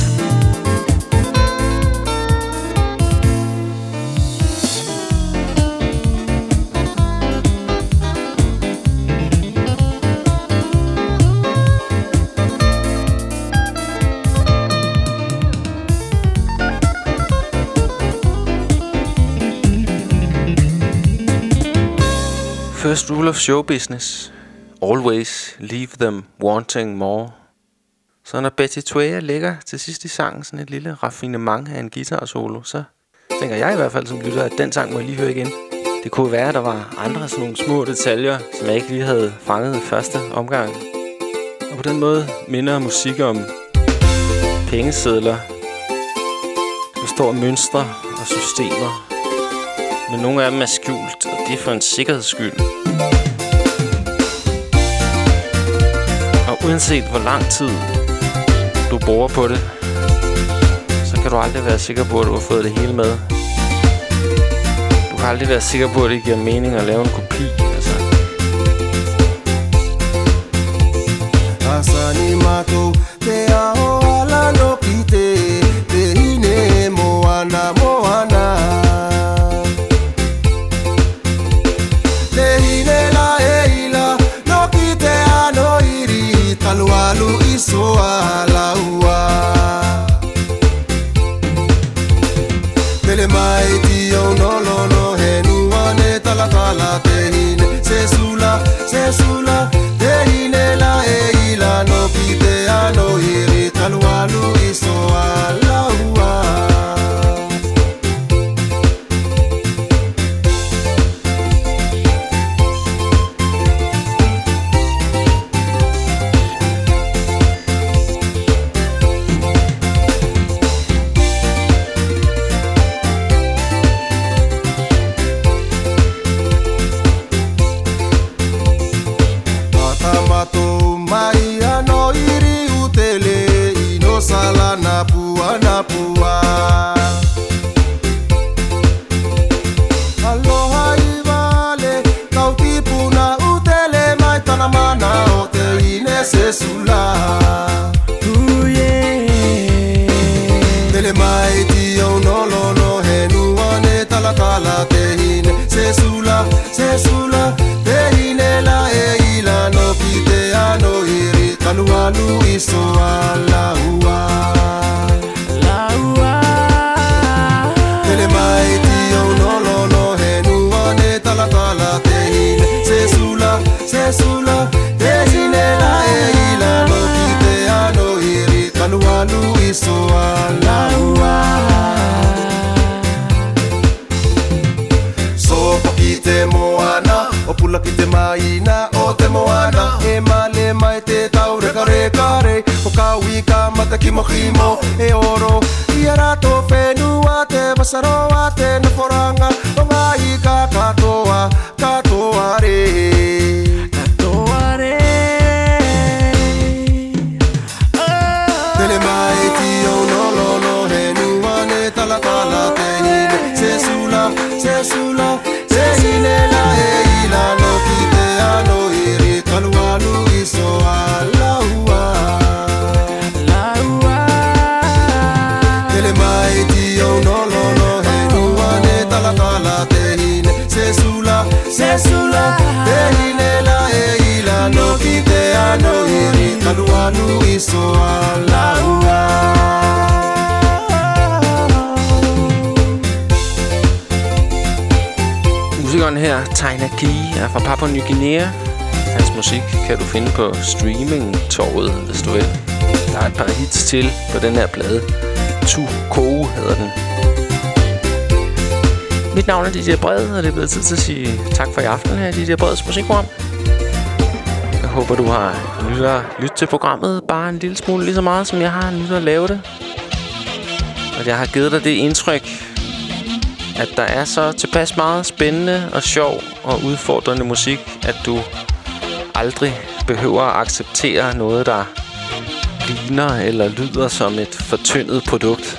First rule of show business. Always leave them wanting more. Så når Betty Twea lægger til sidst i sangen sådan et lille raffinement af en guitar solo, så tænker jeg i hvert fald som lytter, at den sang må jeg lige høre igen. Det kunne være, at der var andre sådan nogle små detaljer, som jeg ikke lige havde fanget i første omgang. Og på den måde minder musik om pengesedler. Der står mønstre og systemer. Men nogle af dem er skjult, og det er for en sikkerheds skyld. Og uanset hvor lang tid du bruger på det, så kan du aldrig være sikker på, at du har fået det hele med. Du kan aldrig være sikker på, at det giver mening at lave en kopi. Altså. Asani mato te ao ala no kite te hine moana moana. Alu iso ala ua Tele mai tio no lo no henu ane tala tala te hine Se sula, se sula te hine la e ila no pite ano iri Talu alu iso ala ua Alu iso ala ua La ua Tele mai tio no lo no henu ane tala tala te hine Se sula, se sula te hine la e ila no kite ano iri Kalu alu iso ala ua So pakite moana O pula kite maina o te moana E male mai te tau reka reka re O kawika mata kimo kimo e oro Ia rato whenua te masaroa te naforanga O ngai ka katoa, katoa re Katoa re Tele mai tio no lo no henua ne tala tala te hine Se sula, se sula, se hine la e ila no kite ano iri Kalu alu iso ala ua La ua Tele mai tio no lo no henua ne tala tala te hine Se sula, se sula, te hine la e ila no kite ano iri Kalu alu iso ala ua Musikeren her, Taina Key, er fra Papua Ny Guinea. Hans musik kan du finde på streaming-torvet, hvis du vil. Der er et par hits til på den her plade. Tu Ko hedder den. Mit navn er D J Bred, og det er blevet tid til at sige tak for i aften her i D J Breds musikprogram. Jeg håber, du har lyttet at lytte til programmet bare en lille smule lige så meget, som jeg har lyttet at lave det. Og jeg har givet dig det indtryk, at der er så tilpas meget spændende og sjov og udfordrende musik, at du aldrig behøver at acceptere noget, der ligner eller lyder som et fortyndet produkt.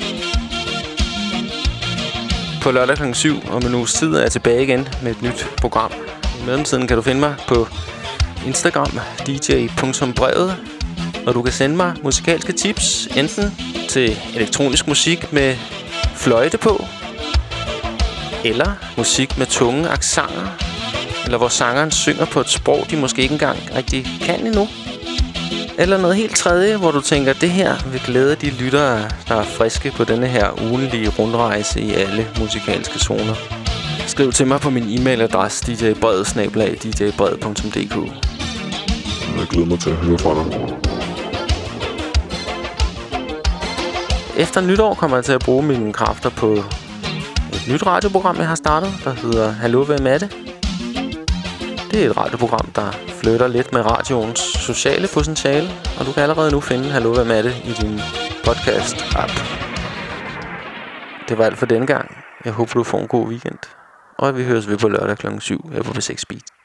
På lørdag klokken syv om en uges tid er jeg tilbage igen med et nyt program. I mellemtiden kan du finde mig på Instagram, d j punktum brevet, og du kan sende mig musikalske tips, enten til elektronisk musik med fløjte på, eller musik med tunge accenter, eller hvor sangeren synger på et sprog, de måske ikke engang rigtig kan endnu. Eller noget helt tredje, hvor du tænker, det her vil glæde de lyttere, der er friske på denne her ugenlige rundrejse i alle musikalske zoner. Skriv til mig på min e-mailadresse d j brevet snabel-a d j brevet punktum d k. Jeg glæder mig til at høre fra dig. Efter nytår kommer jeg til at bruge mine kræfter på et nyt radioprogram, jeg har startet, der hedder Hallo, hvem er det? Det er et radioprogram, der flytter lidt med radioens sociale potentiale, og du kan allerede nu finde Hallo, hvem er det i din podcast-app. Det var alt for denne gang. Jeg håber, du får en god weekend. Og vi høres ved på lørdag klokken syv her på B seks Beat.